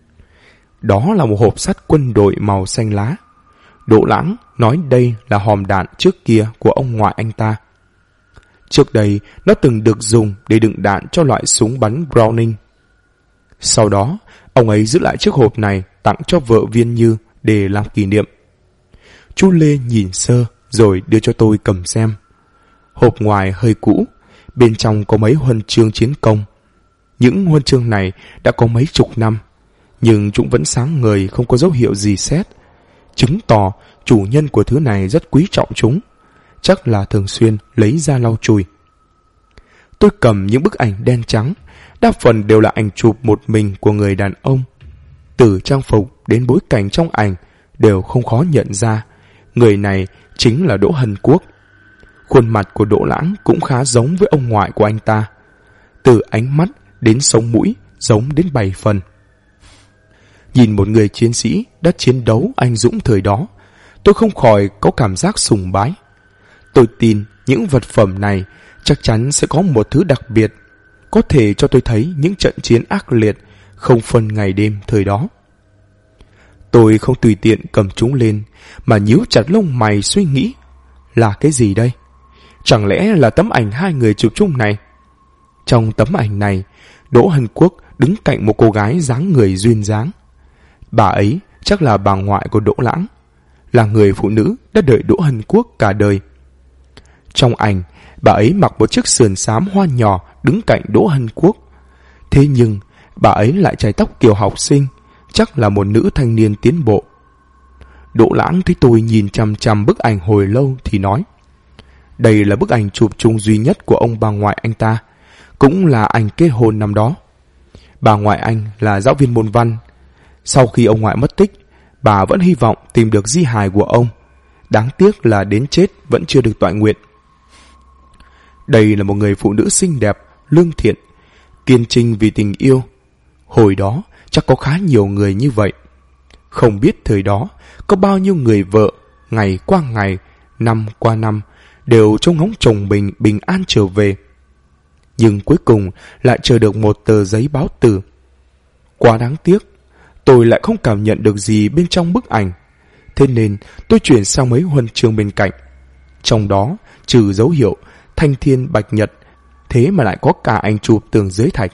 Đó là một hộp sắt quân đội màu xanh lá. Đỗ Lãng nói đây là hòm đạn trước kia của ông ngoại anh ta. Trước đây, nó từng được dùng để đựng đạn cho loại súng bắn Browning. Sau đó, ông ấy giữ lại chiếc hộp này tặng cho vợ Viên Như để làm kỷ niệm. Chú Lê nhìn sơ rồi đưa cho tôi cầm xem. Hộp ngoài hơi cũ, bên trong có mấy huân chương chiến công. Những huân chương này đã có mấy chục năm, nhưng chúng vẫn sáng ngời, không có dấu hiệu gì sét, chứng tỏ chủ nhân của thứ này rất quý trọng chúng, chắc là thường xuyên lấy ra lau chùi. Tôi cầm những bức ảnh đen trắng, đa phần đều là ảnh chụp một mình của người đàn ông. Từ trang phục đến bối cảnh trong ảnh đều không khó nhận ra người này chính là Đỗ Hân Quốc. Khuôn mặt của Đỗ Lãng cũng khá giống với ông ngoại của anh ta. Từ ánh mắt đến sống mũi giống đến 7 phần. Nhìn một người chiến sĩ đã chiến đấu anh dũng thời đó, tôi không khỏi có cảm giác sùng bái. Tôi tin những vật phẩm này chắc chắn sẽ có một thứ đặc biệt, có thể cho tôi thấy những trận chiến ác liệt không phân ngày đêm thời đó. Tôi không tùy tiện cầm chúng lên, mà nhíu chặt lông mày suy nghĩ, là cái gì đây? Chẳng lẽ là tấm ảnh hai người chụp chung này? Trong tấm ảnh này, Đỗ Hân Quốc đứng cạnh một cô gái dáng người duyên dáng. Bà ấy chắc là bà ngoại của Đỗ Lãng, là người phụ nữ đã đợi Đỗ Hân Quốc cả đời. Trong ảnh, bà ấy mặc một chiếc sườn xám hoa nhỏ đứng cạnh Đỗ Hân Quốc. Thế nhưng, bà ấy lại chải tóc kiểu học sinh, chắc là một nữ thanh niên tiến bộ. Đỗ Lãng thấy tôi nhìn chằm chằm bức ảnh hồi lâu thì nói, đây là bức ảnh chụp chung duy nhất của ông bà ngoại anh ta, cũng là ảnh kết hôn năm đó. Bà ngoại anh là giáo viên môn văn. Sau khi ông ngoại mất tích, bà vẫn hy vọng tìm được di hài của ông. Đáng tiếc là đến chết vẫn chưa được toại nguyện. Đây là một người phụ nữ xinh đẹp, lương thiện, kiên trinh vì tình yêu. Hồi đó chắc có khá nhiều người như vậy. Không biết thời đó có bao nhiêu người vợ, ngày qua ngày, năm qua năm, đều trông ngóng chồng mình bình an trở về. Nhưng cuối cùng lại chờ được một tờ giấy báo tử. Quá đáng tiếc, tôi lại không cảm nhận được gì bên trong bức ảnh. Thế nên tôi chuyển sang mấy huân chương bên cạnh. Trong đó, trừ dấu hiệu Thanh Thiên Bạch Nhật, thế mà lại có cả ảnh chụp tường giới thạch.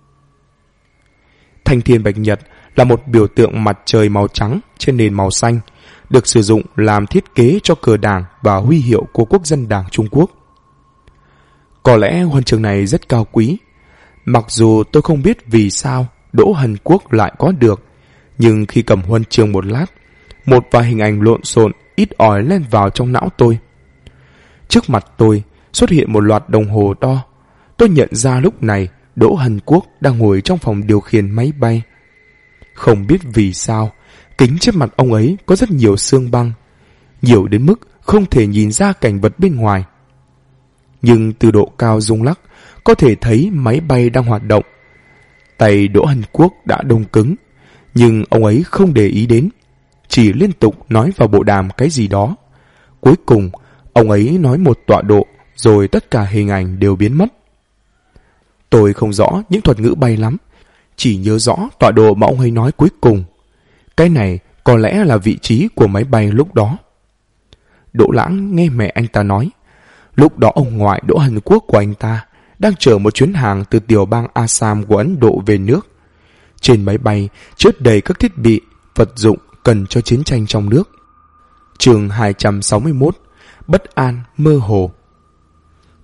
Thanh Thiên Bạch Nhật là một biểu tượng mặt trời màu trắng trên nền màu xanh, được sử dụng làm thiết kế cho cờ đảng và huy hiệu của Quốc dân Đảng Trung Quốc. Có lẽ huân chương này rất cao quý. Mặc dù tôi không biết vì sao Đỗ Hân Quốc lại có được, nhưng khi cầm huân chương một lát, một vài hình ảnh lộn xộn ít ỏi lên vào trong não tôi. Trước mặt tôi xuất hiện một loạt đồng hồ đo. Tôi nhận ra lúc này Đỗ Hân Quốc đang ngồi trong phòng điều khiển máy bay. Không biết vì sao, kính trước mặt ông ấy có rất nhiều xương băng, nhiều đến mức không thể nhìn ra cảnh vật bên ngoài. Nhưng từ độ cao rung lắc, có thể thấy máy bay đang hoạt động. Tay Đỗ Hân Quốc đã đông cứng, nhưng ông ấy không để ý đến, chỉ liên tục nói vào bộ đàm cái gì đó. Cuối cùng, ông ấy nói một tọa độ, rồi tất cả hình ảnh đều biến mất. Tôi không rõ những thuật ngữ bay lắm, chỉ nhớ rõ tọa độ mà ông ấy nói cuối cùng. Cái này có lẽ là vị trí của máy bay lúc đó. Đỗ Lãng nghe mẹ anh ta nói, lúc đó ông ngoại Đỗ Hân Quốc của anh ta đang chở một chuyến hàng từ tiểu bang Assam của Ấn Độ về nước. Trên máy bay chứa đầy các thiết bị, vật dụng cần cho chiến tranh trong nước. Chương 261, Bất an mơ hồ.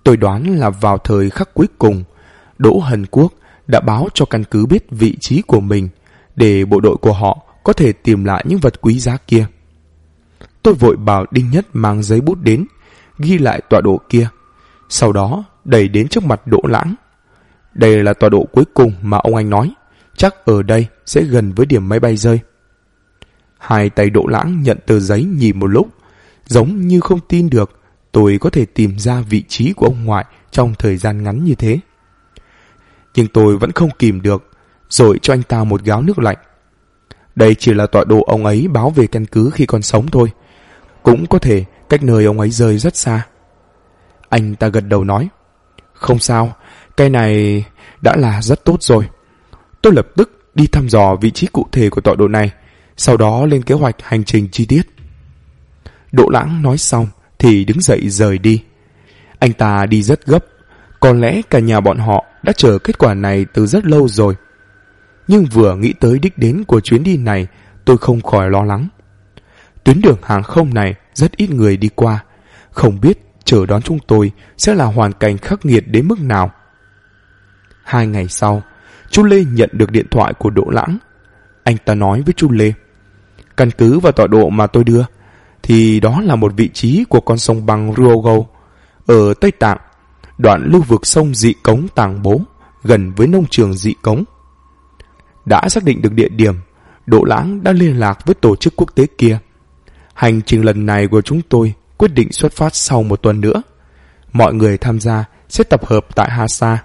Tôi đoán là vào thời khắc cuối cùng, Đỗ Hân Quốc đã báo cho căn cứ biết vị trí của mình để bộ đội của họ có thể tìm lại những vật quý giá kia. Tôi vội bảo Đinh Nhất mang giấy bút đến, ghi lại tọa độ kia, sau đó đẩy đến trước mặt Đỗ Lãng. Đây là tọa độ cuối cùng mà ông anh nói, chắc ở đây sẽ gần với điểm máy bay rơi. Hai tay Đỗ Lãng nhận tờ giấy nhìn một lúc, giống như không tin được tôi có thể tìm ra vị trí của ông ngoại trong thời gian ngắn như thế. Nhưng tôi vẫn không kìm được, rồi cho anh ta một gáo nước lạnh. Đây chỉ là tọa độ ông ấy báo về căn cứ khi còn sống thôi, cũng có thể cách nơi ông ấy rơi rất xa. Anh ta gật đầu nói, không sao, cái này đã là rất tốt rồi. Tôi lập tức đi thăm dò vị trí cụ thể của tọa độ này, sau đó lên kế hoạch hành trình chi tiết. Đỗ Lãng nói xong thì đứng dậy rời đi. Anh ta đi rất gấp, có lẽ cả nhà bọn họ đã chờ kết quả này từ rất lâu rồi. Nhưng vừa nghĩ tới đích đến của chuyến đi này, tôi không khỏi lo lắng. Tuyến đường hàng không này rất ít người đi qua, không biết chờ đón chúng tôi sẽ là hoàn cảnh khắc nghiệt đến mức nào. 2 ngày sau, chú Lê nhận được điện thoại của Đỗ Lãng. Anh ta nói với chú Lê, căn cứ vào tọa độ mà tôi đưa, thì đó là một vị trí của con sông băng Ruogo ở Tây Tạng, đoạn lưu vực sông Dị Cống Tàng Bố, gần với nông trường Dị Cống. Đã xác định được địa điểm, Đỗ Lãng đã liên lạc với tổ chức quốc tế kia. Hành trình lần này của chúng tôi quyết định xuất phát sau 1 tuần nữa. Mọi người tham gia sẽ tập hợp tại Hasa.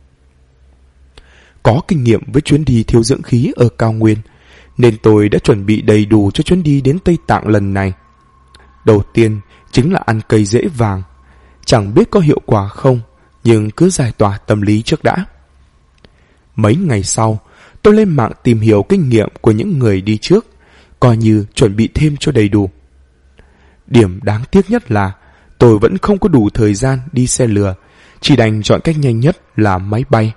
Có kinh nghiệm với chuyến đi thiếu dưỡng khí ở cao nguyên, nên tôi đã chuẩn bị đầy đủ cho chuyến đi đến Tây Tạng lần này. Đầu tiên chính là ăn cây rễ vàng. Chẳng biết có hiệu quả không, nhưng cứ giải tỏa tâm lý trước đã. Mấy ngày sau, tôi lên mạng tìm hiểu kinh nghiệm của những người đi trước, coi như chuẩn bị thêm cho đầy đủ. Điểm đáng tiếc nhất là tôi vẫn không có đủ thời gian đi xe lửa, chỉ đành chọn cách nhanh nhất là máy bay.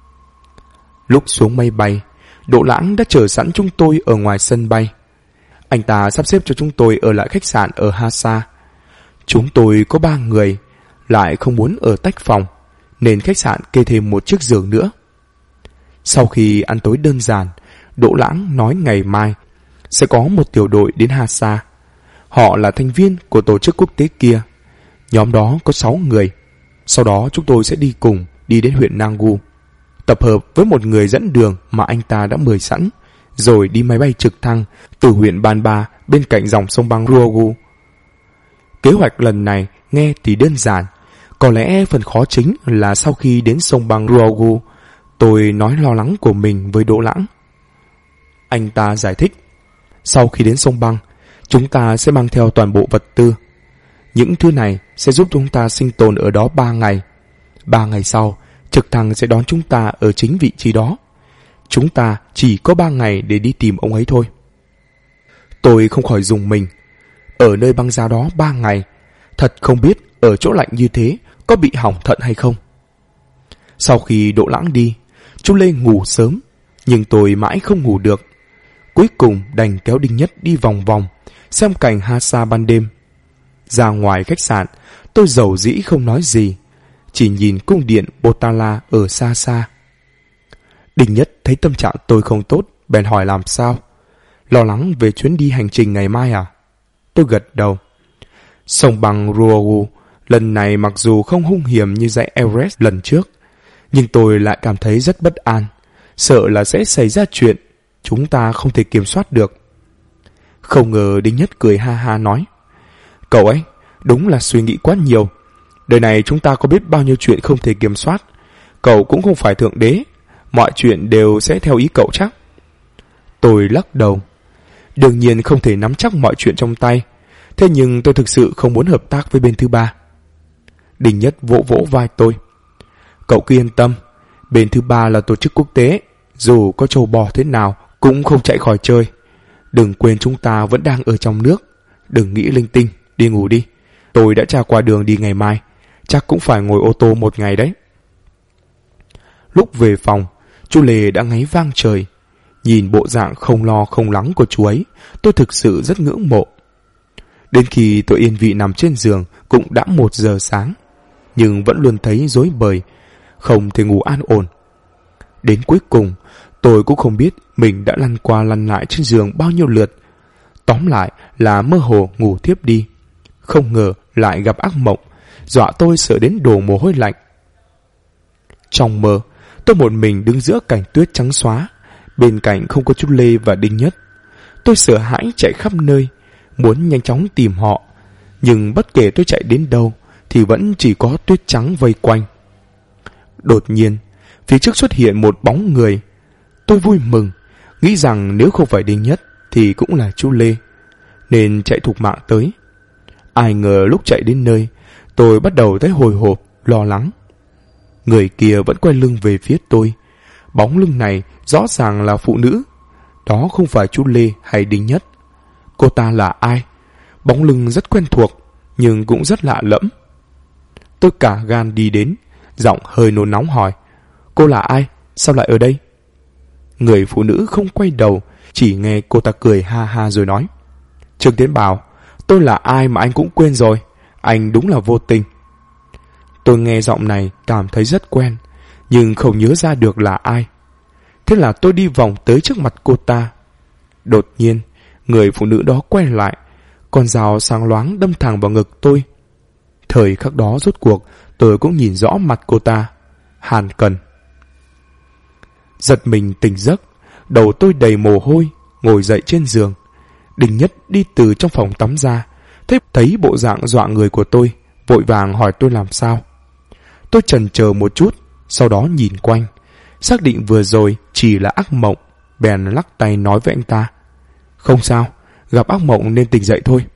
Lúc xuống máy bay, Đỗ Lãng đã chờ sẵn chúng tôi ở ngoài sân bay. Anh ta sắp xếp cho chúng tôi ở lại khách sạn ở Hasa. Chúng tôi có 3 người, lại không muốn ở tách phòng, nên khách sạn kê thêm một chiếc giường nữa. Sau khi ăn tối đơn giản, Đỗ Lãng nói ngày mai sẽ có một tiểu đội đến Hasa. Họ là thành viên của tổ chức quốc tế kia. Nhóm đó có 6 người. Sau đó chúng tôi sẽ đi cùng đi đến huyện Nangu, tập hợp với một người dẫn đường mà anh ta đã mời sẵn, rồi đi máy bay trực thăng từ huyện Banba bên cạnh dòng sông băng Ruogu. Kế hoạch lần này nghe thì đơn giản, có lẽ phần khó chính là sau khi đến sông băng Ruogu, tôi nói lo lắng của mình với Đỗ Lãng. Anh ta giải thích, sau khi đến sông băng, chúng ta sẽ mang theo toàn bộ vật tư. Những thứ này sẽ giúp chúng ta sinh tồn ở đó 3 ngày. 3 ngày sau, trực thăng sẽ đón chúng ta ở chính vị trí đó. Chúng ta chỉ có 3 ngày để đi tìm ông ấy thôi. Tôi không khỏi rùng mình. Ở nơi băng giá đó 3 ngày, thật không biết ở chỗ lạnh như thế có bị hỏng thận hay không. Sau khi Đỗ Lãng đi, chú Lê ngủ sớm, nhưng tôi mãi không ngủ được. Cuối cùng đành kéo Đinh Nhất đi vòng vòng, xem cảnh Hasa ban đêm. Ra ngoài khách sạn, tôi dầu dĩ không nói gì, chỉ nhìn cung điện Potala ở xa xa. Đinh Nhất thấy tâm trạng tôi không tốt, bèn hỏi làm sao. Lo lắng về chuyến đi hành trình ngày mai à? Tôi gật đầu. Sông băng Ruogu lần này mặc dù không hung hiểm như dãy Everest lần trước, nhưng tôi lại cảm thấy rất bất an, sợ là sẽ xảy ra chuyện chúng ta không thể kiểm soát được. Không ngờ Đinh Nhất cười ha ha nói, cậu ấy đúng là suy nghĩ quá nhiều. Đời này chúng ta có biết bao nhiêu chuyện không thể kiểm soát. Cậu cũng không phải thượng đế, mọi chuyện đều sẽ theo ý cậu chắc. Tôi lắc đầu. Đương nhiên không thể nắm chắc mọi chuyện trong tay, thế nhưng tôi thực sự không muốn hợp tác với bên thứ ba. Đinh Nhất vỗ vỗ vai tôi. Cậu cứ yên tâm, bên thứ ba là tổ chức quốc tế, dù có trâu bò thế nào cũng không chạy khỏi chơi. Đừng quên chúng ta vẫn đang ở trong nước. Đừng nghĩ linh tinh, đi ngủ đi. Tôi đã tra qua đường đi ngày mai, chắc cũng phải ngồi ô tô 1 ngày đấy. Lúc về phòng, chú Lê đã ngáy vang trời. Nhìn bộ dạng không lo không lắng của chú ấy, tôi thực sự rất ngưỡng mộ. Đến khi tôi yên vị nằm trên giường cũng đã 1 giờ sáng. nhưng vẫn luôn thấy rối bời, không thể ngủ an ổn. Đến cuối cùng, tôi cũng không biết mình đã lăn qua lăn lại trên giường bao nhiêu lượt. Tóm lại là mơ hồ ngủ thiếp đi. Không ngờ lại gặp ác mộng, dọa tôi sợ đến đổ mồ hôi lạnh. Trong mơ, tôi một mình đứng giữa cảnh tuyết trắng xóa, bên cạnh không có chú Lê và Đinh Nhất. Tôi sợ hãi chạy khắp nơi, muốn nhanh chóng tìm họ, nhưng bất kể tôi chạy đến đâu thì vẫn chỉ có tuyết trắng vây quanh. Đột nhiên, phía trước xuất hiện một bóng người. Tôi vui mừng, nghĩ rằng nếu không phải Đinh Nhất thì cũng là chú Lê, nên chạy thục mạng tới. Ai ngờ lúc chạy đến nơi, tôi bắt đầu thấy hồi hộp, lo lắng. Người kia vẫn quay lưng về phía tôi. Bóng lưng này rõ ràng là phụ nữ. Đó không phải chú Lê hay Đinh Nhất. Cô ta là ai? Bóng lưng rất quen thuộc, nhưng cũng rất lạ lẫm. Tôi cả gan đi đến, giọng hơi nôn nóng hỏi: cô là ai? Sao lại ở đây? Người phụ nữ không quay đầu, chỉ nghe cô ta cười ha ha rồi nói: Trương Tiến Bảo, tôi là ai mà anh cũng quên rồi. Anh đúng là vô tình. Tôi nghe giọng này cảm thấy rất quen, nhưng không nhớ ra được là ai. Thế là tôi đi vòng tới trước mặt cô ta. Đột nhiên, người phụ nữ đó quay lại, con dao sáng loáng đâm thẳng vào ngực tôi. Thời khắc đó rốt cuộc tôi cũng nhìn rõ mặt cô ta. Hàn Cần. Giật mình tỉnh giấc, đầu tôi đầy mồ hôi, ngồi dậy trên giường. Đinh Nhất đi từ trong phòng tắm ra, thấy bộ dạng dọa người của tôi, vội vàng hỏi tôi làm sao. Tôi chần chờ một chút, sau đó nhìn quanh, xác định vừa rồi chỉ là ác mộng, bèn lắc tay nói với anh ta: không sao, gặp ác mộng nên tỉnh dậy thôi.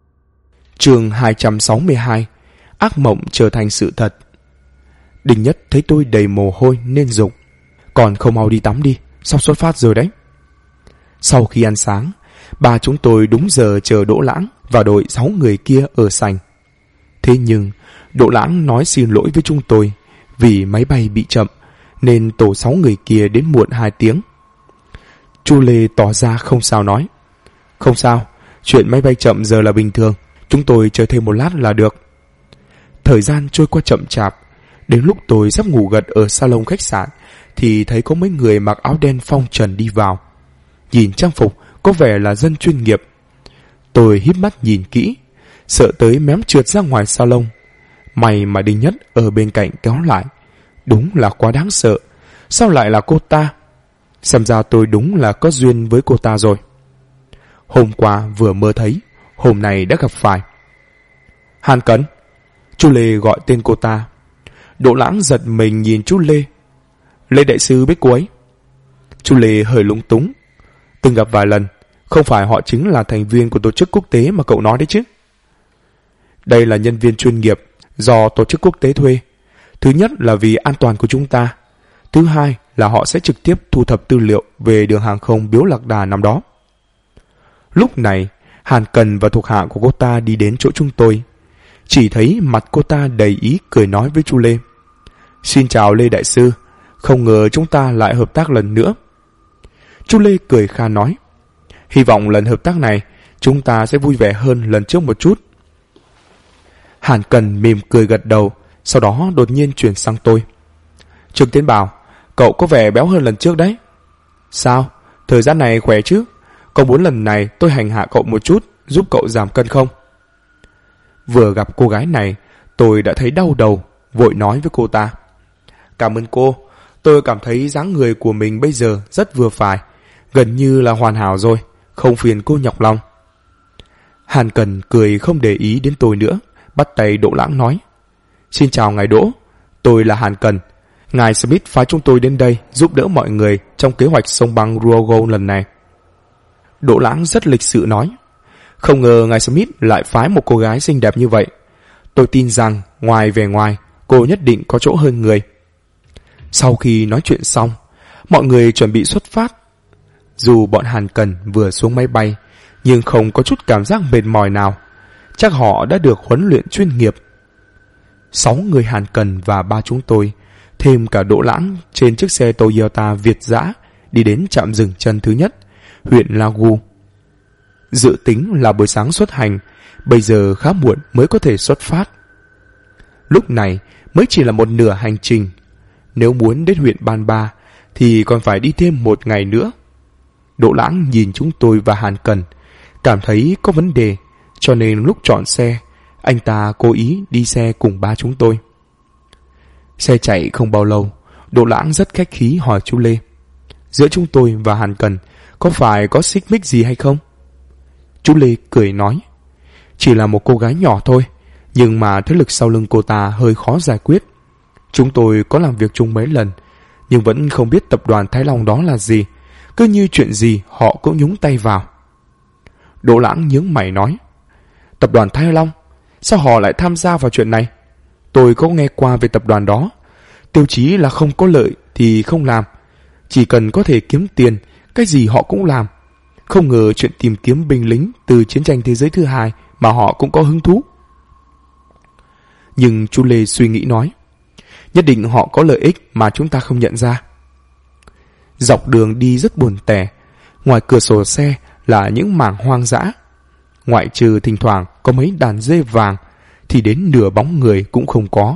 Chương 262: Ác mộng trở thành sự thật. Đinh Nhất thấy tôi đầy mồ hôi nên giục: còn không mau đi tắm đi, sắp xuất phát rồi đấy. Sau khi ăn sáng, ba chúng tôi đúng giờ chờ Đỗ Lãng và đội 6 người kia ở sảnh. Thế nhưng Đỗ Lãng nói xin lỗi với chúng tôi vì máy bay bị chậm, nên tổ 6 người kia đến muộn 2 tiếng. Chu Lê tỏ ra không sao nói: không sao, chuyện máy bay chậm giờ là bình thường, chúng tôi chờ thêm một lát là được. Thời gian trôi qua chậm chạp, đến lúc tôi sắp ngủ gật ở salon khách sạn thì thấy có mấy người mặc áo đen phong trần đi vào. Nhìn trang phục có vẻ là dân chuyên nghiệp. Tôi híp mắt nhìn kỹ, sợ tới mém trượt ra ngoài salon. May mà Đinh Nhất ở bên cạnh kéo lại. Đúng là quá đáng sợ, sao lại là cô ta? Xem ra tôi đúng là có duyên với cô ta rồi. Hôm qua vừa mơ thấy, hôm nay đã gặp phải. Hàn Cấn. Chú Lê gọi tên cô ta. Đỗ Lãng giật mình nhìn chú Lê. Lê đại sư biết cô ấy? Chú Lê hơi lúng túng. Từng gặp vài lần, không phải họ chính là thành viên của tổ chức quốc tế mà cậu nói đấy chứ? Đây là nhân viên chuyên nghiệp do tổ chức quốc tế thuê. Thứ nhất là vì an toàn của chúng ta. Thứ hai là họ sẽ trực tiếp thu thập tư liệu về đường hàng không Biếu Lạc Đà năm đó. Lúc này, Hàn Cần và thuộc hạ của cô ta đi đến chỗ chúng tôi. Chỉ thấy mặt cô ta đầy ý cười nói với chú Lê: xin chào Lê đại sư, không ngờ chúng ta lại hợp tác lần nữa. Chú Lê cười kha nói: hy vọng lần hợp tác này chúng ta sẽ vui vẻ hơn lần trước một chút. Hàn Cần mỉm cười gật đầu, sau đó đột nhiên chuyển sang tôi: Trương Tiến Bảo, cậu có vẻ béo hơn lần trước đấy. Sao? Thời gian này khỏe chứ? Cậu muốn lần này tôi hành hạ cậu một chút, giúp cậu giảm cân không? Vừa gặp cô gái này, tôi đã thấy đau đầu, vội nói với cô ta: cảm ơn cô, tôi cảm thấy dáng người của mình bây giờ rất vừa phải, gần như là hoàn hảo rồi, không phiền cô nhọc lòng. Hàn Cần cười không để ý đến tôi nữa, bắt tay Đỗ Lãng nói: xin chào ngài Đỗ, tôi là Hàn Cần. Ngài Smith phái chúng tôi đến đây giúp đỡ mọi người trong kế hoạch sông băng Ruogo lần này. Đỗ Lãng rất lịch sự nói: không ngờ ngài Smith lại phái một cô gái xinh đẹp như vậy. Tôi tin rằng ngoài vẻ ngoài, cô nhất định có chỗ hơn người. Sau khi nói chuyện xong, mọi người chuẩn bị xuất phát. Dù bọn Hàn Cần vừa xuống máy bay, nhưng không có chút cảm giác mệt mỏi nào. Chắc họ đã được huấn luyện chuyên nghiệp. 6 người Hàn Cần và 3 chúng tôi, thêm cả Đỗ Lãng trên chiếc xe Toyota Việt dã, đi đến trạm dừng chân thứ nhất, huyện Lagu. Dự tính là buổi sáng xuất hành, bây giờ khá muộn mới có thể xuất phát. Lúc này mới chỉ là một nửa hành trình. Nếu muốn đến huyện Ban Ba thì còn phải đi thêm 1 ngày nữa. Đỗ Lãng nhìn chúng tôi và Hàn Cần, cảm thấy có vấn đề, cho nên lúc chọn xe, anh ta cố ý đi xe cùng ba chúng tôi. Xe chạy không bao lâu, Đỗ Lãng rất khách khí hỏi chú Lê: giữa chúng tôi và Hàn Cần có phải có xích mích gì hay không? Chú Lê cười nói: chỉ là một cô gái nhỏ thôi, nhưng mà thế lực sau lưng cô ta hơi khó giải quyết. Chúng tôi có làm việc chung mấy lần, nhưng vẫn không biết tập đoàn Thái Long đó là gì, cứ như chuyện gì họ cũng nhúng tay vào. Đỗ Lãng nhướng mày nói: tập đoàn Thái Long? Sao họ lại tham gia vào chuyện này? Tôi có nghe qua về tập đoàn đó. Tiêu chí là không có lợi thì không làm. Chỉ cần có thể kiếm tiền, cái gì họ cũng làm. Không ngờ chuyện tìm kiếm binh lính từ chiến tranh thế giới thứ 2 mà họ cũng có hứng thú. Nhưng chú Lê suy nghĩ nói: nhất định họ có lợi ích mà chúng ta không nhận ra. Dọc đường đi rất buồn tẻ. Ngoài cửa sổ xe là những mảng hoang dã. Ngoại trừ thỉnh thoảng có mấy đàn dê vàng thì đến nửa bóng người cũng không có.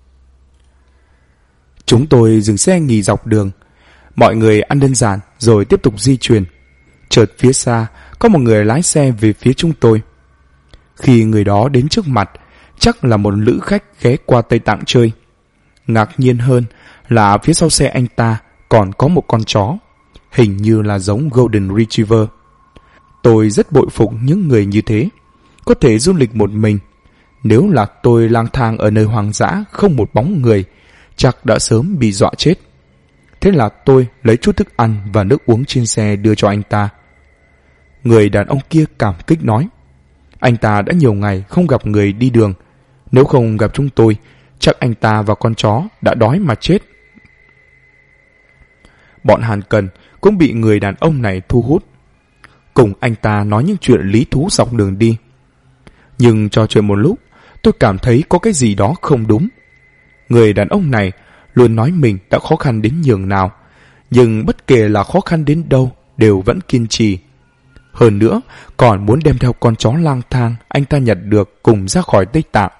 Chúng tôi dừng xe nghỉ dọc đường. Mọi người ăn đơn giản rồi tiếp tục di chuyển. Chợt phía xa có một người lái xe về phía chúng tôi. Khi người đó đến trước mặt, chắc là một lữ khách ghé qua Tây Tạng chơi. Ngạc nhiên hơn là phía sau xe anh ta còn có một con chó, hình như là giống Golden Retriever. Tôi rất bội phục những người như thế, có thể du lịch một mình. Nếu là tôi lang thang ở nơi hoang dã không một bóng người, chắc đã sớm bị dọa chết. Thế là tôi lấy chút thức ăn và nước uống trên xe đưa cho anh ta. Người đàn ông kia cảm kích nói: anh ta đã nhiều ngày không gặp người đi đường, nếu không gặp chúng tôi, chắc anh ta và con chó đã đói mà chết. Bọn Hàn Cần cũng bị người đàn ông này thu hút, cùng anh ta nói những chuyện lý thú dọc đường đi. Nhưng trò chuyện một lúc, tôi cảm thấy có cái gì đó không đúng. Người đàn ông này luôn nói mình đã khó khăn đến nhường nào, nhưng bất kể là khó khăn đến đâu đều vẫn kiên trì. Hơn nữa còn muốn đem theo con chó lang thang anh ta nhặt được cùng ra khỏi Tây Tạng.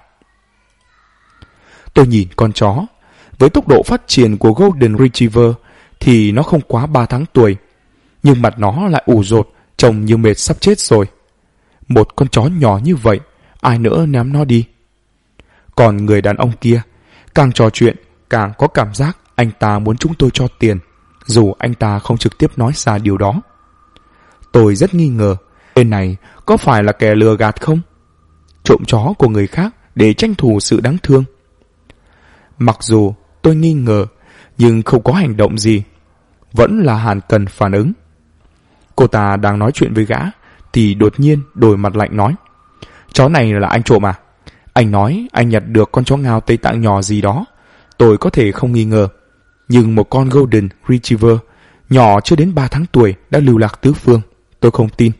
Tôi nhìn con chó. Với tốc độ phát triển của Golden Retriever thì nó không quá 3 tháng tuổi, nhưng mặt nó lại ủ rột, trông như mệt sắp chết rồi. Một con chó nhỏ như vậy, ai nỡ ném nó đi. Còn người đàn ông kia, càng trò chuyện càng có cảm giác anh ta muốn chúng tôi cho tiền, dù anh ta không trực tiếp nói ra điều đó. Tôi rất nghi ngờ, tên này có phải là kẻ lừa gạt không? Trộm chó của người khác để tranh thủ sự đáng thương. Mặc dù tôi nghi ngờ, nhưng không có hành động gì. Vẫn là Hàn Cần phản ứng. Cô ta đang nói chuyện với gã thì đột nhiên đổi mặt lạnh nói: chó này là anh trộm à? Anh nói anh nhặt được con chó ngao Tây Tạng nhỏ gì đó, tôi có thể không nghi ngờ. Nhưng một con Golden Retriever nhỏ chưa đến 3 tháng tuổi đã lưu lạc tứ phương, tôi không tin.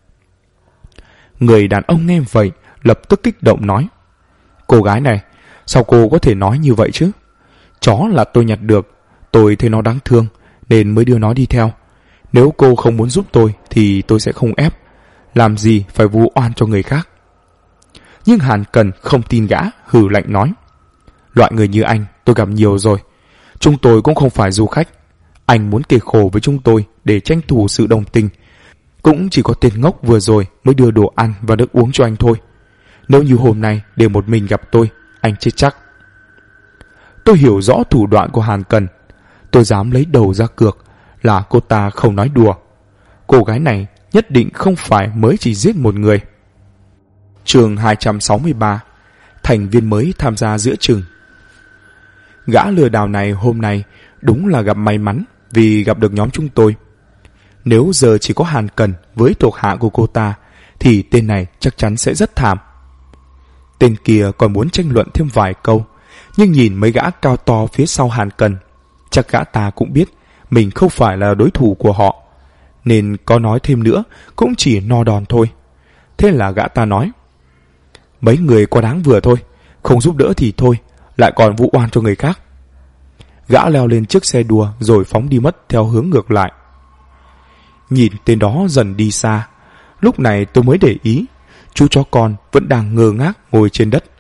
Người đàn ông nghe vậy lập tức kích động nói: cô gái này, sao cô có thể nói như vậy chứ? Chó là tôi nhặt được, tôi thấy nó đáng thương nên mới đưa nó đi theo. Nếu cô không muốn giúp tôi thì tôi sẽ không ép, làm gì phải vu oan cho người khác. Nhưng Hàn Cần không tin gã, hừ lạnh nói: loại người như anh tôi gặp nhiều rồi, chúng tôi cũng không phải du khách. Anh muốn kề khổ với chúng tôi để tranh thủ sự đồng tình, cũng chỉ có tên ngốc vừa rồi mới đưa đồ ăn và nước uống cho anh thôi. Nếu như hôm nay để một mình gặp tôi, anh chết chắc. Tôi hiểu rõ thủ đoạn của Hàn Cần. Tôi dám lấy đầu ra cược là cô ta không nói đùa. Cô gái này nhất định không phải mới chỉ giết một người. Chương 263. Thành viên mới tham gia giữa chừng. Gã lừa đảo này hôm nay đúng là gặp may mắn vì gặp được nhóm chúng tôi. Nếu giờ chỉ có Hàn Cần với thuộc hạ của cô ta thì tên này chắc chắn sẽ rất thảm. Tên kia còn muốn tranh luận thêm vài câu, nhưng nhìn mấy gã cao to phía sau Hàn Cần, chắc gã ta cũng biết mình không phải là đối thủ của họ, nên có nói thêm nữa cũng chỉ no đòn thôi. Thế là gã ta nói: mấy người quá đáng vừa thôi, không giúp đỡ thì thôi, lại còn vu oan cho người khác. Gã leo lên chiếc xe đua rồi phóng đi mất theo hướng ngược lại. Nhìn tên đó dần đi xa, lúc này tôi mới để ý chú chó con vẫn đang ngơ ngác ngồi trên đất.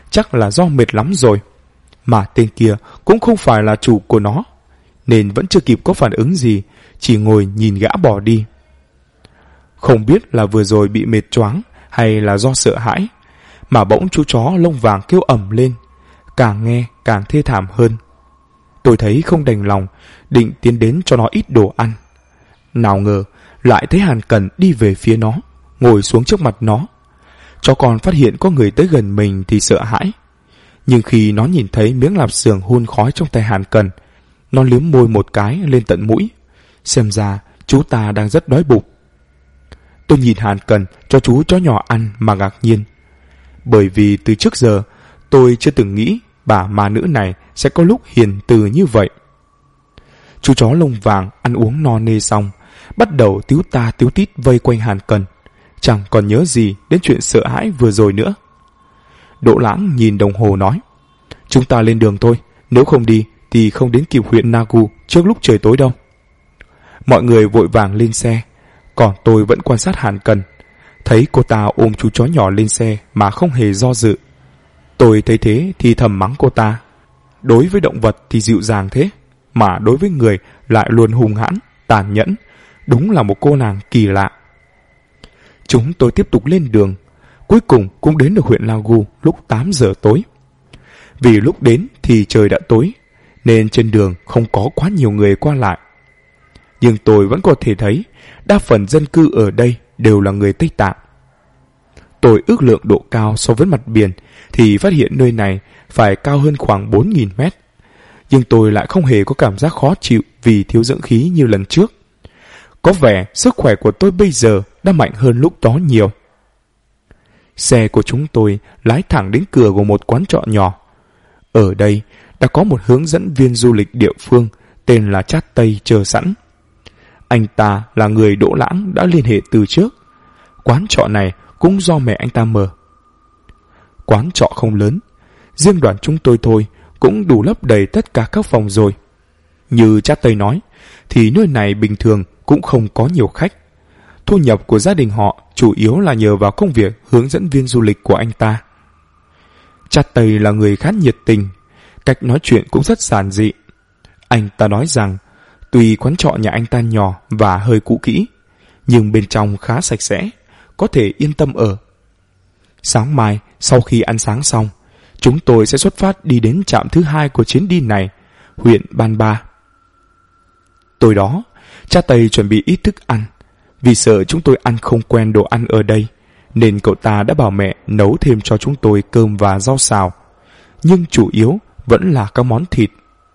chắc là do mệt lắm rồi. Mà tên kia cũng không phải là chủ của nó, nên vẫn chưa kịp có phản ứng gì, chỉ ngồi nhìn gã bỏ đi. Không biết là vừa rồi bị mệt choáng hay là do sợ hãi, mà bỗng chú chó lông vàng kêu ầm lên, càng nghe càng thê thảm hơn. Tôi thấy không đành lòng, định tiến đến cho nó ít đồ ăn. Nào ngờ lại thấy Hàn Cẩn đi về phía nó, ngồi xuống trước mặt nó. Chó con phát hiện có người tới gần mình thì sợ hãi, nhưng khi nó nhìn thấy miếng lạp xưởng hun khói trong tay Hàn Cẩn, nó liếm môi một cái lên tận mũi. Xem ra chú ta đang rất đói bụng. Tôi nhìn Hàn Cẩn cho chú chó nhỏ ăn mà ngạc nhiên, bởi vì từ trước giờ tôi chưa từng nghĩ bà ma nữ này sẽ có lúc hiền từ như vậy. Chú chó lông vàng ăn uống no nê xong, bắt đầu tíu ta tíu tít vây quanh Hàn Cẩn, chẳng còn nhớ gì đến chuyện sợ hãi vừa rồi nữa. Đỗ Lãng nhìn đồng hồ nói, chúng ta lên đường thôi, nếu không đi thì không đến kịp huyện Nagu trước lúc trời tối đâu. Mọi người vội vàng lên xe, còn tôi vẫn quan sát Hàn Cẩn, thấy cô ta ôm chú chó nhỏ lên xe mà không hề do dự. Tôi thấy thế thì thầm mắng cô ta, đối với động vật thì dịu dàng thế, mà đối với người lại luôn hung hãn, tàn nhẫn, đúng là một cô nàng kỳ lạ. Chúng tôi tiếp tục lên đường, cuối cùng cũng đến được huyện Nagu lúc 8 giờ tối. Vì lúc đến thì trời đã tối, nên trên đường không có quá nhiều người qua lại. Nhưng tôi vẫn có thể thấy đa phần dân cư ở đây đều là người Tây Tạng. Tôi ước lượng độ cao so với mặt biển thì phát hiện nơi này phải cao hơn khoảng 4.000 mét. Nhưng tôi lại không hề có cảm giác khó chịu vì thiếu dưỡng khí như lần trước. Có vẻ sức khỏe của tôi bây giờ đã mạnh hơn lúc đó nhiều. Xe của chúng tôi lái thẳng đến cửa của một quán trọ nhỏ. Ở đây đã có một hướng dẫn viên du lịch địa phương tên là Chát Tây chờ sẵn. Anh ta là người Đỗ Lãng đã liên hệ từ trước. Quán trọ này cũng do mẹ anh ta mở. Quán trọ không lớn, riêng đoàn chúng tôi thôi cũng đủ lấp đầy tất cả các phòng rồi. Như Chát Tây nói, thì nơi này bình thường cũng không có nhiều khách. Thu nhập của gia đình họ chủ yếu là nhờ vào công việc hướng dẫn viên du lịch của anh ta. Chát Tây là người khá nhiệt tình, cách nói chuyện cũng rất giản dị. Anh ta nói rằng, tuy quán trọ nhà anh ta nhỏ và hơi cũ kỹ, nhưng bên trong khá sạch sẽ, có thể yên tâm ở. Sáng mai, sau khi ăn sáng xong, chúng tôi sẽ xuất phát đi đến trạm thứ 2 của chuyến đi này, huyện Ban Ba. Tối đó, cha Tây chuẩn bị ít thức ăn. Vì sợ chúng tôi ăn không quen đồ ăn ở đây, nên cậu ta đã bảo mẹ nấu thêm cho chúng tôi cơm và rau xào, nhưng chủ yếu vẫn là các món thịt.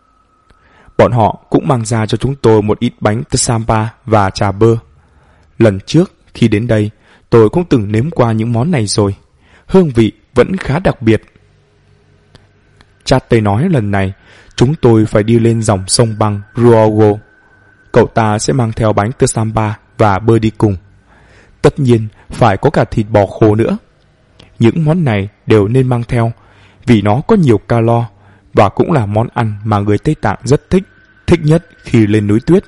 Bọn họ cũng mang ra cho chúng tôi một ít bánh tsampa và trà bơ. Lần trước khi đến đây, tôi cũng từng nếm qua những món này rồi, hương vị vẫn khá đặc biệt. Cha Tây nói lần này chúng tôi phải đi lên dòng sông băng Ruogo. Cậu ta sẽ mang theo bánh tsampa và bơ đi cùng. Tất nhiên phải có cả thịt bò khô nữa. Những món này đều nên mang theo, vì nó có nhiều calo và cũng là món ăn mà người Tây Tạng rất thích nhất khi lên núi tuyết.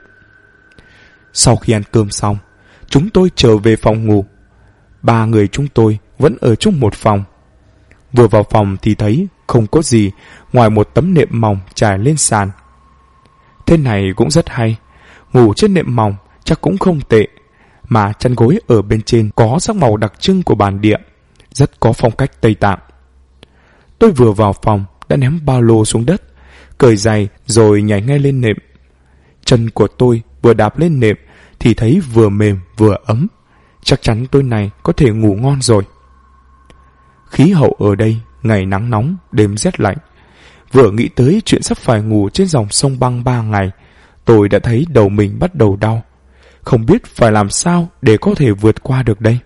Sau khi ăn cơm xong, chúng tôi trở về phòng ngủ. 3 người chúng tôi vẫn ở chung một phòng. Vừa vào phòng thì thấy không có gì ngoài một tấm nệm mỏng trải lên sàn. Thế này cũng rất hay, ngủ trên nệm mỏng chắc cũng không tệ, mà chăn gối ở bên trên có sắc màu đặc trưng của bản địa, rất có phong cách Tây Tạng. Tôi vừa vào phòng đã ném ba lô xuống đất, cởi giày rồi nhảy ngay lên nệm. Chân của tôi vừa đạp lên nệm thì thấy vừa mềm vừa ấm, chắc chắn tối nay có thể ngủ ngon rồi. Khí hậu ở đây ngày nắng nóng, đêm rét lạnh. Vừa nghĩ tới chuyện sắp phải ngủ trên dòng sông băng 3 ngày, tôi đã thấy đầu mình bắt đầu đau, không biết phải làm sao để có thể vượt qua được đây.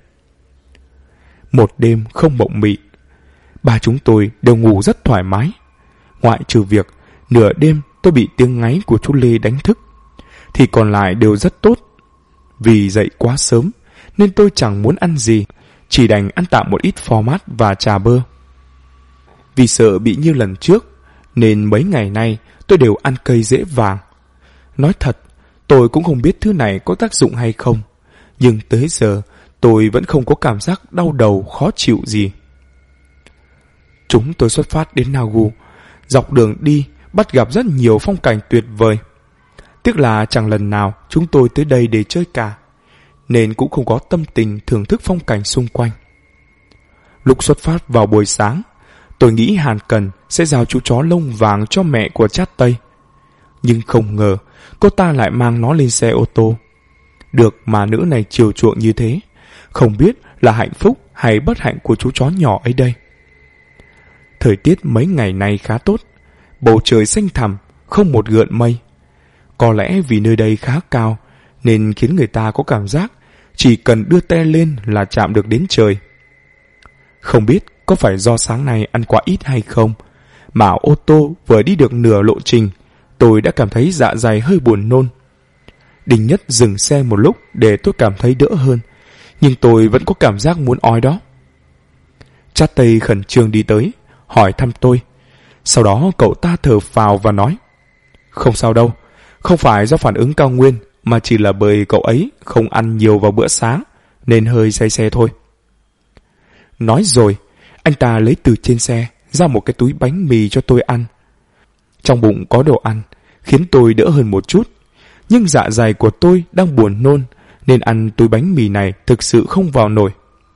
Một đêm không mộng mị, 3 chúng tôi đều ngủ rất thoải mái, ngoại trừ việc nửa đêm tôi bị tiếng ngáy của chú Lê đánh thức, thì còn lại đều rất tốt. Vì dậy quá sớm nên tôi chẳng muốn ăn gì, chỉ đành ăn tạm một ít phó mát và trà bơ. Vì sợ bị như lần trước nên mấy ngày nay tôi đều ăn cây dễ vàng. Nói thật, tôi cũng không biết thứ này có tác dụng hay không, nhưng tới giờ tôi vẫn không có cảm giác đau đầu khó chịu gì. Chúng tôi xuất phát đến Nagu. Dọc đường đi bắt gặp rất nhiều phong cảnh tuyệt vời. Tiếc là chẳng lần nào chúng tôi tới đây để chơi cả, nên cũng không có tâm tình thưởng thức phong cảnh xung quanh. Lúc xuất phát vào buổi sáng, tôi nghĩ Hàn Cần sẽ giao chú chó lông vàng cho mẹ của Chát Tây. Nhưng không ngờ cô ta lại mang nó lên xe ô tô. Được mà nữ này chiều chuộng như thế, không biết là hạnh phúc hay bất hạnh của chú chó nhỏ ấy đây. Thời tiết mấy ngày nay khá tốt, bầu trời xanh thẳm, không một gợn mây. Có lẽ vì nơi đây khá cao nên khiến người ta có cảm giác chỉ cần đưa tay lên là chạm được đến trời. Không biết có phải do sáng nay ăn quá ít hay không, mà ô tô vừa đi được nửa lộ trình, tôi đã cảm thấy dạ dày hơi buồn nôn. Đinh Nhất dừng xe một lúc để tôi cảm thấy đỡ hơn, nhưng tôi vẫn có cảm giác muốn ói đó. Chát Tây khẩn trương đi tới, hỏi thăm tôi. Sau đó cậu ta thở phào và nói: "Không sao đâu, không phải do phản ứng cao nguyên, mà chỉ là bởi cậu ấy không ăn nhiều vào bữa sáng, nên hơi say xe thôi." Nói rồi, anh ta lấy từ trên xe ra một cái túi bánh mì cho tôi ăn. Trong bụng có đồ ăn, khiến tôi đỡ hơn một chút, nhưng dạ dày của tôi đang buồn nôn, nên ăn túi bánh mì này thực sự không vào nổi.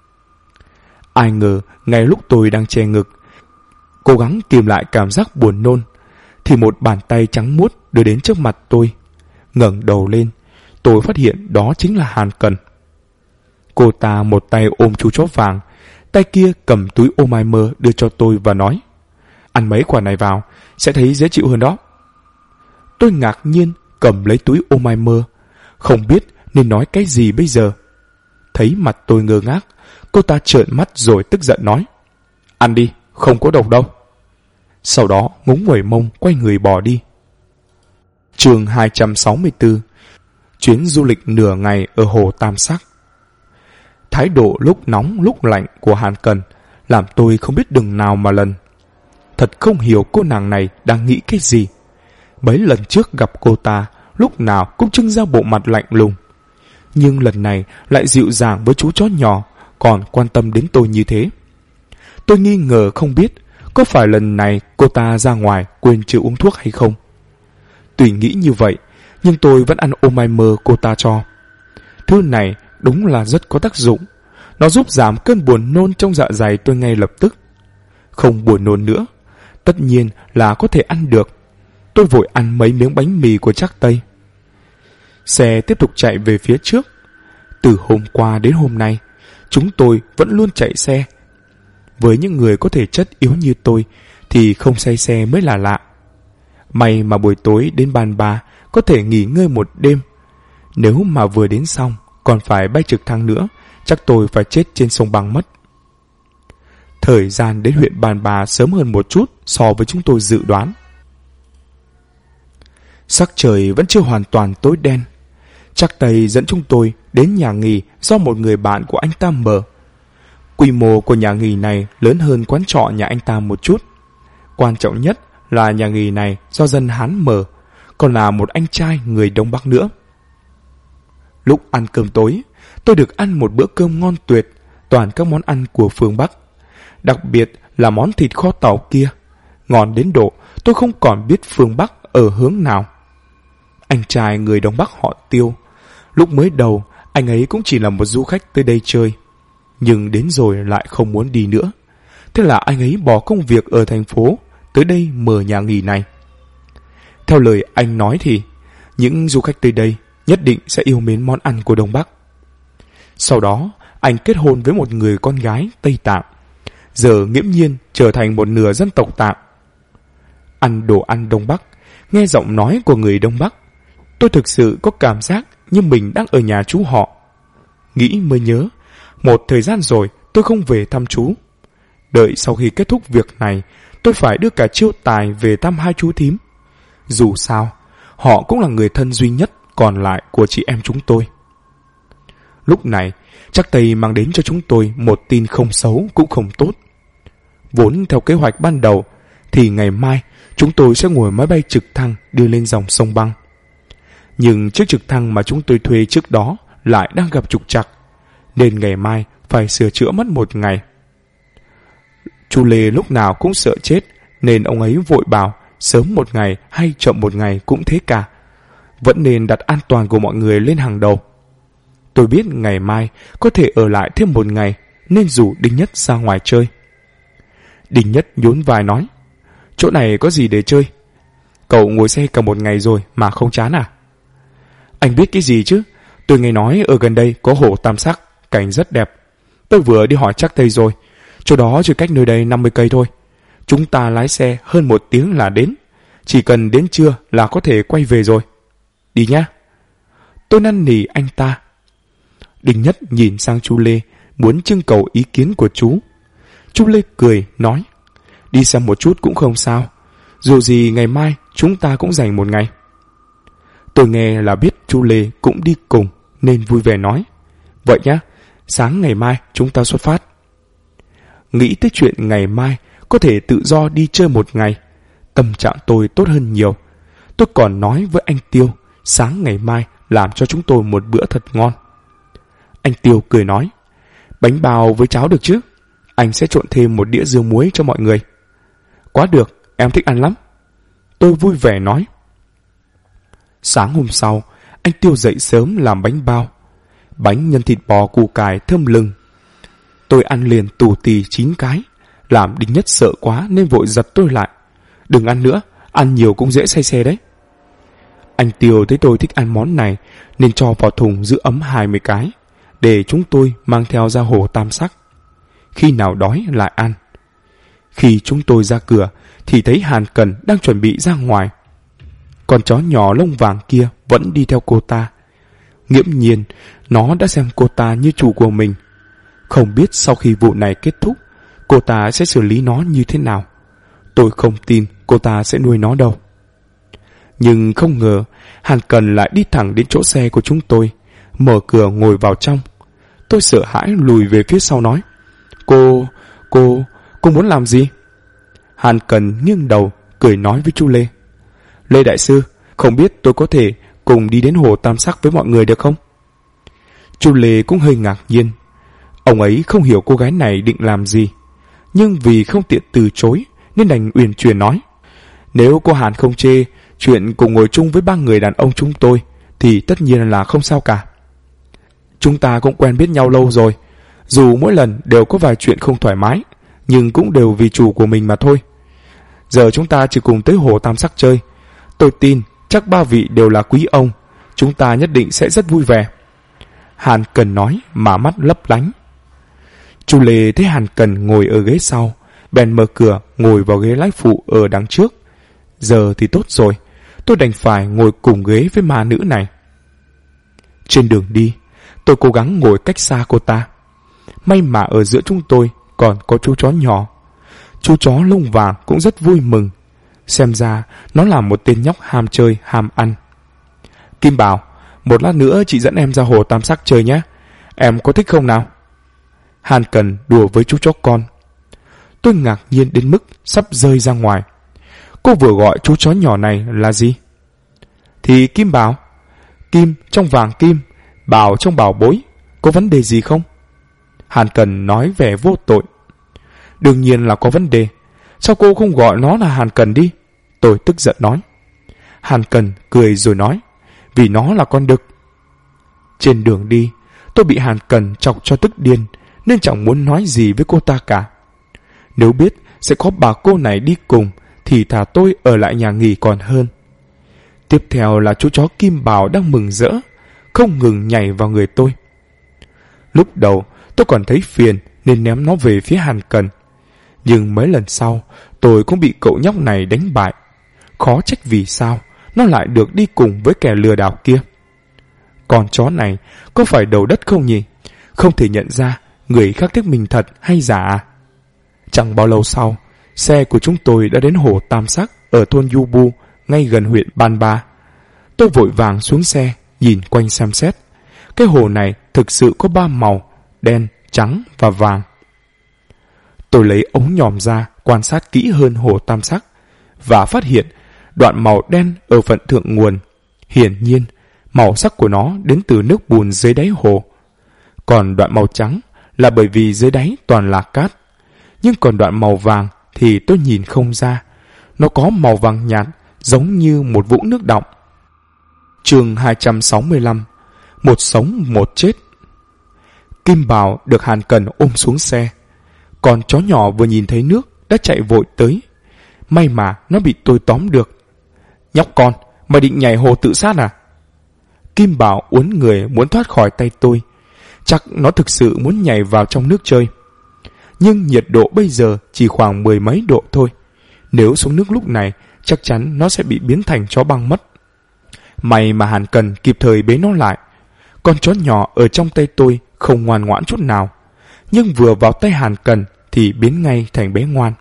Ai ngờ, ngay lúc tôi đang che ngực, cố gắng kìm lại cảm giác buồn nôn, thì một bàn tay trắng muốt đưa đến trước mặt tôi. Ngẩng đầu lên, tôi phát hiện đó chính là Hàn Cần. Cô ta một tay ôm chú chó vàng, tay kia cầm túi ô mai mơ đưa cho tôi và nói: "Ăn mấy quả này vào, sẽ thấy dễ chịu hơn đó." Tôi ngạc nhiên cầm lấy túi ô mai mơ, không biết nên nói cái gì bây giờ. Thấy mặt tôi ngơ ngác, cô ta trợn mắt rồi tức giận nói: "Ăn đi, không có độc đâu." Sau đó ngúng nguẩy mông quay người bỏ đi. Chương 264. Chuyến du lịch nửa ngày ở hồ Tam Sắc. Thái độ lúc nóng lúc lạnh của Hàn Cần làm tôi không biết đường nào mà lần. Thật không hiểu cô nàng này đang nghĩ cái gì. Mấy lần trước gặp cô ta, lúc nào cũng trưng ra bộ mặt lạnh lùng, nhưng lần này lại dịu dàng với chú chó nhỏ, còn quan tâm đến tôi như thế. Tôi nghi ngờ không biết có phải lần này cô ta ra ngoài quên chưa uống thuốc hay không. Tuy nghĩ như vậy, nhưng tôi vẫn ăn ô mai mơ cô ta cho. Thứ này đúng là rất có tác dụng. Nó giúp giảm cơn buồn nôn trong dạ dày tôi ngay lập tức. Không buồn nôn nữa, tất nhiên là có thể ăn được. Tôi vội ăn mấy miếng bánh mì của Trác Tây. Xe tiếp tục chạy về phía trước. Từ hôm qua đến hôm nay, chúng tôi vẫn luôn chạy xe. Với những người có thể chất yếu như tôi thì không say xe mới là lạ. May mà buổi tối đến Ban Ba có thể nghỉ ngơi một đêm. Nếu mà vừa đến xong còn phải bay trực thăng nữa, chắc tôi phải chết trên sông băng mất. Thời gian đến huyện Ban Ba sớm hơn một chút so với chúng tôi dự đoán. Sắc trời vẫn chưa hoàn toàn tối đen. Trác Tây dẫn chúng tôi đến nhà nghỉ do một người bạn của anh ta mở. Quy mô của nhà nghỉ này lớn hơn quán trọ nhà anh ta một chút. Quan trọng nhất là nhà nghỉ này do dân Hán mở, còn là một anh trai người Đông Bắc nữa. Lúc ăn cơm tối, tôi được ăn một bữa cơm ngon tuyệt, toàn các món ăn của phương Bắc. Đặc biệt là món thịt kho tàu kia, ngon đến độ tôi không còn biết phương Bắc ở hướng nào. Anh trai người Đông Bắc họ Tiêu. Lúc mới đầu, anh ấy cũng chỉ là một du khách tới đây chơi, nhưng đến rồi lại không muốn đi nữa. Thế là anh ấy bỏ công việc ở thành phố, tới đây mở nhà nghỉ này. Theo lời anh nói thì, những du khách tới đây nhất định sẽ yêu mến món ăn của Đông Bắc. Sau đó, anh kết hôn với một người con gái Tây Tạng, giờ nghiễm nhiên trở thành một nửa dân tộc Tạng. Ăn đồ ăn Đông Bắc, nghe giọng nói của người Đông Bắc, tôi thực sự có cảm giác như mình đang ở nhà chú họ. Nghĩ mới nhớ, một thời gian rồi tôi không về thăm chú. Đợi sau khi kết thúc việc này, tôi phải đưa cả Chiêu Tài về thăm hai chú thím. Dù sao, họ cũng là người thân duy nhất còn lại của chị em chúng tôi. Lúc này, Trác Tây mang đến cho chúng tôi một tin không xấu cũng không tốt. Vốn theo kế hoạch ban đầu, thì ngày mai chúng tôi sẽ ngồi máy bay trực thăng đưa lên dòng sông băng. Nhưng chiếc trực thăng mà chúng tôi thuê trước đó lại đang gặp trục trặc, nên ngày mai phải sửa chữa mất một ngày. Chu Lê lúc nào cũng sợ chết, nên ông ấy vội bảo sớm một ngày hay chậm một ngày cũng thế cả. Vẫn nên đặt an toàn của mọi người lên hàng đầu. Tôi biết ngày mai có thể ở lại thêm một ngày, nên rủ Đinh Nhất ra ngoài chơi. Đinh Nhất nhún vai nói, chỗ này có gì để chơi? Cậu ngồi xe cả một ngày rồi mà không chán à? Anh biết cái gì chứ? Tôi nghe nói ở gần đây có hồ Tam Sắc, cảnh rất đẹp. Tôi vừa đi hỏi chắc Tây rồi. Chỗ đó chỉ cách nơi đây 50 cây thôi. Chúng ta lái xe hơn 1 tiếng là đến. Chỉ cần đến trưa là có thể quay về rồi. Đi nhá. Tôi năn nỉ anh ta. Đinh Nhất nhìn sang chú Lê, muốn trưng cầu ý kiến của chú. Chú Lê cười, nói, đi xem một chút cũng không sao. Dù gì ngày mai chúng ta cũng dành một ngày. Tôi nghe là biết chú Lê cũng đi cùng, nên vui vẻ nói, vậy nhá, sáng ngày mai chúng ta xuất phát. Nghĩ tới chuyện ngày mai có thể tự do đi chơi một ngày, tâm trạng tôi tốt hơn nhiều. Tôi còn nói với anh Tiêu, sáng ngày mai làm cho chúng tôi một bữa thật ngon. Anh Tiêu cười nói, bánh bao với cháo được chứ? Anh sẽ trộn thêm một đĩa dưa muối cho mọi người. Quá được, em thích ăn lắm. Tôi vui vẻ nói. Sáng hôm sau, anh Tiêu dậy sớm làm bánh bao. Bánh nhân thịt bò củ cải thơm lừng. Tôi ăn liền tù tì 9 cái, làm Đinh Nhất sợ quá nên vội giật tôi lại. Đừng ăn nữa, ăn nhiều cũng dễ say xe đấy. Anh Tiêu thấy tôi thích ăn món này nên cho vào thùng giữ ấm 20 cái, để chúng tôi mang theo ra hồ Tam Sắc. Khi nào đói lại ăn. Khi chúng tôi ra cửa thì thấy Hàn Cần đang chuẩn bị ra ngoài. Con chó nhỏ lông vàng kia vẫn đi theo cô ta. Nghiễm nhiên nó đã xem cô ta như chủ của mình. Không biết sau khi vụ này kết thúc, cô ta sẽ xử lý nó như thế nào. Tôi không tin cô ta sẽ nuôi nó đâu. Nhưng không ngờ Hàn Cần lại đi thẳng đến chỗ xe của chúng tôi, mở cửa ngồi vào trong. Tôi sợ hãi lùi về phía sau nói, Cô muốn làm gì? Hàn Cần nghiêng đầu cười nói với chú Lê, Lê đại sư, không biết tôi có thể cùng đi đến hồ Tam Sắc với mọi người được không? Chú Lê cũng hơi ngạc nhiên. Ông ấy không hiểu cô gái này định làm gì, nhưng vì không tiện từ chối nên đành uyển chuyển nói, nếu cô Hàn không chê chuyện cùng ngồi chung với 3 người đàn ông chúng tôi thì tất nhiên là không sao cả. Chúng ta cũng quen biết nhau lâu rồi, dù mỗi lần đều có vài chuyện không thoải mái, nhưng cũng đều vì chủ của mình mà thôi. Giờ chúng ta chỉ cùng tới hồ Tam Sắc chơi. Tôi tin chắc 3 vị đều là quý ông, chúng ta nhất định sẽ rất vui vẻ. Hàn Cần nói mà mắt lấp lánh. Chú Lê thấy Hàn Cần ngồi ở ghế sau, bèn mở cửa ngồi vào ghế lái phụ ở đằng trước. Giờ thì tốt rồi, tôi đành phải ngồi cùng ghế với ma nữ này. Trên đường đi, tôi cố gắng ngồi cách xa cô ta. May mà ở giữa chúng tôi còn có chú chó nhỏ. Chú chó lông vàng cũng rất vui mừng. Xem ra nó là một tên nhóc ham chơi ham ăn. Kim bảo, một lát nữa chị dẫn em ra hồ Tam Sắc chơi nhé. Em có thích không nào? Hàn Cần đùa với chú chó con. Tôi ngạc nhiên đến mức sắp rơi ra ngoài. Cô vừa gọi chú chó nhỏ này là gì? Thì Kim bảo. Kim trong vàng kim, bảo trong bảo bối. Có vấn đề gì không? Hàn Cần nói vẻ vô tội. Đương nhiên là có vấn đề. Sao cô không gọi nó là Hàn Cần đi? Tôi tức giận nói. Hàn Cần cười rồi nói, vì nó là con đực. Trên đường đi, tôi bị Hàn Cần chọc cho tức điên, nên chẳng muốn nói gì với cô ta cả. Nếu biết sẽ có bà cô này đi cùng thì thà tôi ở lại nhà nghỉ còn hơn. Tiếp theo là chú chó Kim Bảo đang mừng rỡ, không ngừng nhảy vào người tôi. Lúc đầu tôi còn thấy phiền nên ném nó về phía Hàn Cần. Nhưng mấy lần sau tôi cũng bị cậu nhóc này đánh bại. Khó trách vì sao nó lại được đi cùng với kẻ lừa đảo kia. Con chó này có phải đầu đất không nhỉ? Không thể nhận ra người khác thích mình thật hay giả à? Chẳng bao lâu sau, xe của chúng tôi đã đến hồ Tam Sắc ở thôn Yubu, ngay gần huyện Ban Ba. Tôi vội vàng xuống xe, nhìn quanh xem xét. Cái hồ này thực sự có 3 màu, đen, trắng và vàng. Tôi lấy ống nhòm ra quan sát kỹ hơn hồ Tam Sắc và phát hiện đoạn màu đen ở phần thượng nguồn. Hiển nhiên, màu sắc của nó đến từ nước bùn dưới đáy hồ. Còn đoạn màu trắng là bởi vì dưới đáy toàn là cát. nhưng còn đoạn màu vàng thì tôi nhìn không ra. Nó có màu vàng nhạt, giống như một vũng nước đọng. Chương 265. Một sống một chết. Kim Bảo được Hàn Cần ôm xuống xe. Còn chó nhỏ vừa nhìn thấy nước đã chạy vội tới. May mà nó bị tôi tóm được. Nhóc con, mày định nhảy hồ tự sát à? Kim Bảo uốn người muốn thoát khỏi tay tôi. Chắc nó thực sự muốn nhảy vào trong nước chơi. Nhưng nhiệt độ bây giờ chỉ khoảng 10 mấy độ thôi. Nếu xuống nước lúc này, chắc chắn nó sẽ bị biến thành chó băng mất. May mà Hàn Cần kịp thời bế nó lại. Con chó nhỏ ở trong tay tôi không ngoan ngoãn chút nào. Nhưng vừa vào tay Hàn Cần thì biến ngay thành bé ngoan.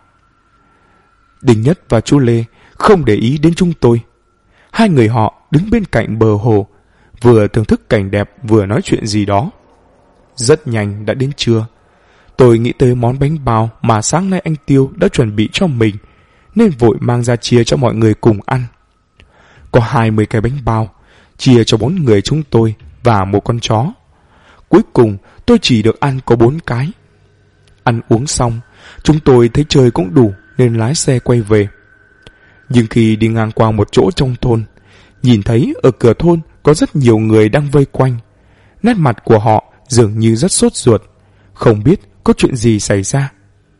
Đinh Nhất và chú Lê không để ý đến chúng tôi. Hai người họ đứng bên cạnh bờ hồ, vừa thưởng thức cảnh đẹp vừa nói chuyện gì đó. Rất nhanh đã đến trưa. Tôi nghĩ tới món bánh bao mà sáng nay anh Tiêu đã chuẩn bị cho mình, nên vội mang ra chia cho mọi người cùng ăn. Có 20 cái bánh bao, chia cho 4 người chúng tôi và một con chó. Cuối cùng tôi chỉ được ăn có 4 cái. Ăn uống xong, chúng tôi thấy trời cũng đủ nên lái xe quay về. Nhưng khi đi ngang qua một chỗ trong thôn, nhìn thấy ở cửa thôn có rất nhiều người đang vây quanh. Nét mặt của họ dường như rất sốt ruột, không biết có chuyện gì xảy ra.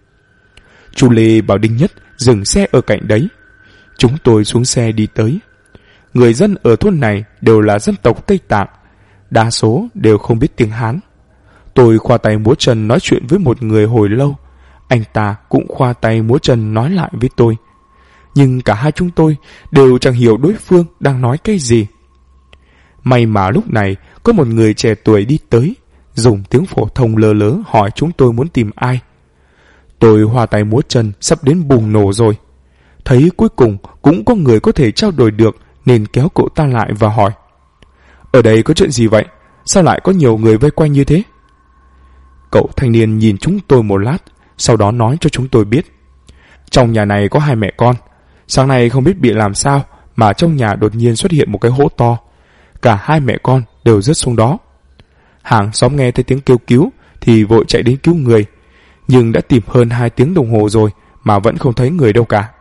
Chú Lê bảo Đinh Nhất dừng xe ở cạnh đấy. Chúng tôi xuống xe đi tới. Người dân ở thôn này đều là dân tộc Tây Tạng, đa số đều không biết tiếng Hán. Tôi khoa tay múa chân nói chuyện với một người hồi lâu. Anh ta cũng khoa tay múa chân nói lại với tôi. Nhưng cả hai chúng tôi đều chẳng hiểu đối phương đang nói cái gì. May mà lúc này có một người trẻ tuổi đi tới, dùng tiếng phổ thông lơ lớ hỏi chúng tôi muốn tìm ai. Tôi hoa tay múa chân sắp đến bùng nổ rồi. Thấy cuối cùng cũng có người có thể trao đổi được nên kéo cậu ta lại và hỏi: ở đây có chuyện gì vậy? Sao lại có nhiều người vây quanh như thế? Cậu thanh niên nhìn chúng tôi một lát, sau đó nói cho chúng tôi biết. Trong nhà này có 2 mẹ con. Sáng nay không biết bị làm sao mà trong nhà đột nhiên xuất hiện một cái hố to. Cả 2 mẹ con đều rớt xuống đó. Hàng xóm nghe thấy tiếng kêu cứu thì vội chạy đến cứu người, nhưng đã tìm hơn 2 tiếng đồng hồ rồi mà vẫn không thấy người đâu cả.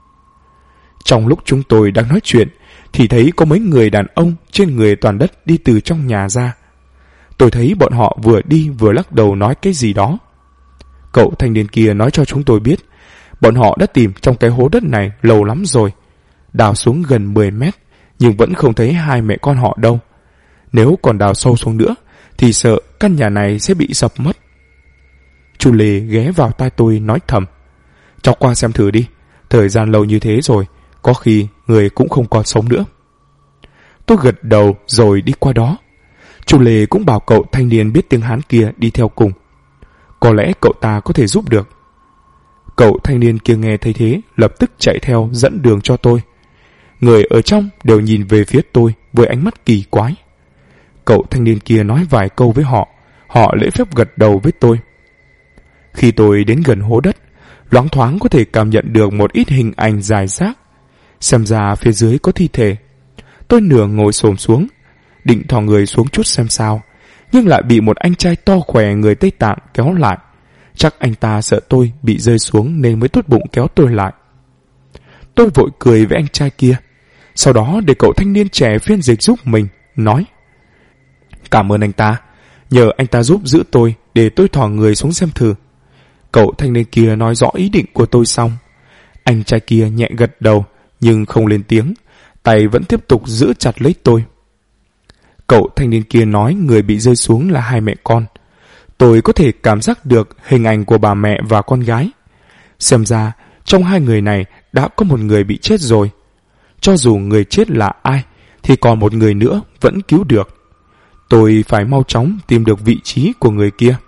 Trong lúc chúng tôi đang nói chuyện thì thấy có mấy người đàn ông trên người toàn đất đi từ trong nhà ra. Tôi thấy bọn họ vừa đi vừa lắc đầu nói cái gì đó. Cậu thanh niên kia nói cho chúng tôi biết bọn họ đã tìm trong cái hố đất này lâu lắm rồi, đào xuống gần 10 mét nhưng vẫn không thấy 2 mẹ con họ đâu. Nếu còn đào sâu xuống nữa thì sợ căn nhà này sẽ bị sập mất. Chú Lê ghé vào tai tôi nói thầm: cháu qua xem thử đi, thời gian lâu như thế rồi, có khi người cũng không còn sống nữa. Tôi gật đầu rồi đi qua đó. Chú Lê cũng bảo cậu thanh niên biết tiếng Hán kia đi theo cùng. Có lẽ cậu ta có thể giúp được. Cậu thanh niên kia nghe thấy thế lập tức chạy theo dẫn đường cho tôi. Người ở trong đều nhìn về phía tôi với ánh mắt kỳ quái. Cậu thanh niên kia nói vài câu với họ, họ lễ phép gật đầu với tôi. Khi tôi đến gần hố đất, loáng thoáng có thể cảm nhận được một ít hình ảnh dài rác. Xem ra phía dưới có thi thể. Tôi nửa ngồi xổm xuống, định thò người xuống chút xem sao, nhưng lại bị một anh trai to khỏe người Tây Tạng kéo lại. Chắc anh ta sợ tôi bị rơi xuống nên mới tốt bụng kéo tôi lại. Tôi vội cười với anh trai kia, sau đó để cậu thanh niên trẻ phiên dịch giúp mình, nói: cảm ơn anh ta, nhờ anh ta giúp giữ tôi để tôi thò người xuống xem thử. Cậu thanh niên kia nói rõ ý định của tôi xong, anh trai kia nhẹ gật đầu nhưng không lên tiếng, tay vẫn tiếp tục giữ chặt lấy tôi. Cậu thanh niên kia nói người bị rơi xuống là 2 mẹ con. Tôi có thể cảm giác được hình ảnh của bà mẹ và con gái. Xem ra trong 2 người này đã có một người bị chết rồi. Cho dù người chết là ai thì còn một người nữa vẫn cứu được. Tôi phải mau chóng tìm được vị trí của người kia.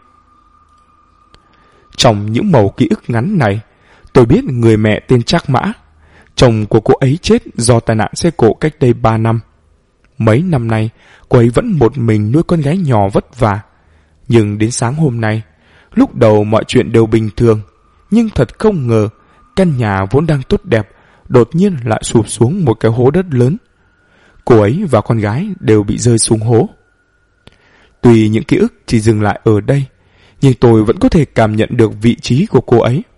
Trong những mẩu ký ức ngắn này, tôi biết người mẹ tên Trác Mã. Chồng của cô ấy chết do tai nạn xe cộ cách đây 3 năm. Mấy năm nay, cô ấy vẫn một mình nuôi con gái nhỏ vất vả. Nhưng đến sáng hôm nay, lúc đầu mọi chuyện đều bình thường, nhưng thật không ngờ, căn nhà vốn đang tốt đẹp, đột nhiên lại sụp xuống một cái hố đất lớn. Cô ấy và con gái đều bị rơi xuống hố. Tuy những ký ức chỉ dừng lại ở đây, nhưng tôi vẫn có thể cảm nhận được vị trí của cô ấy.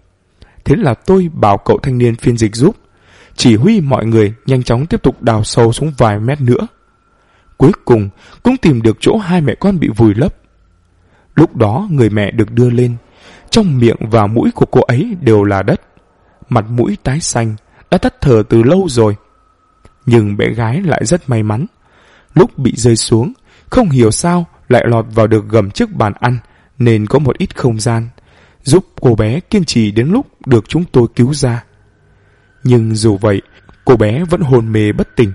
Thế là tôi bảo cậu thanh niên phiên dịch giúp, chỉ huy mọi người nhanh chóng tiếp tục đào sâu xuống vài mét nữa. Cuối cùng cũng tìm được chỗ hai mẹ con bị vùi lấp. Lúc đó người mẹ được đưa lên, trong miệng và mũi của cô ấy đều là đất, mặt mũi tái xanh, đã tắt thở từ lâu rồi. Nhưng bé gái lại rất may mắn, lúc bị rơi xuống, không hiểu sao lại lọt vào được gầm chiếc bàn ăn, nên có một ít không gian, giúp cô bé kiên trì đến lúc được chúng tôi cứu ra. Nhưng dù vậy, cô bé vẫn hôn mê bất tỉnh.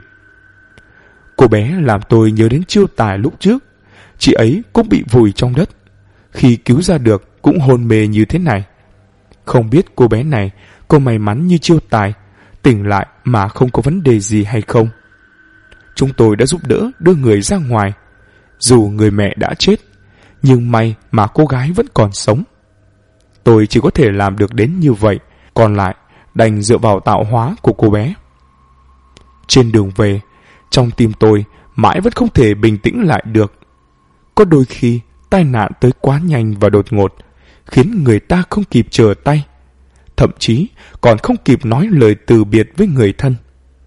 Cô bé làm tôi nhớ đến Chiêu Tài lúc trước, chị ấy cũng bị vùi trong đất. Khi cứu ra được cũng hôn mê như thế này. Không biết cô bé này có may mắn như Chiêu Tài, tỉnh lại mà không có vấn đề gì hay không. Chúng tôi đã giúp đỡ đưa người ra ngoài. Dù người mẹ đã chết, nhưng may mà cô gái vẫn còn sống. Tôi chỉ có thể làm được đến như vậy, còn lại đành dựa vào tạo hóa của cô bé. Trên đường về, trong tim tôi mãi vẫn không thể bình tĩnh lại được. Có đôi khi tai nạn tới quá nhanh và đột ngột, khiến người ta không kịp trở tay, thậm chí còn không kịp nói lời từ biệt với người thân.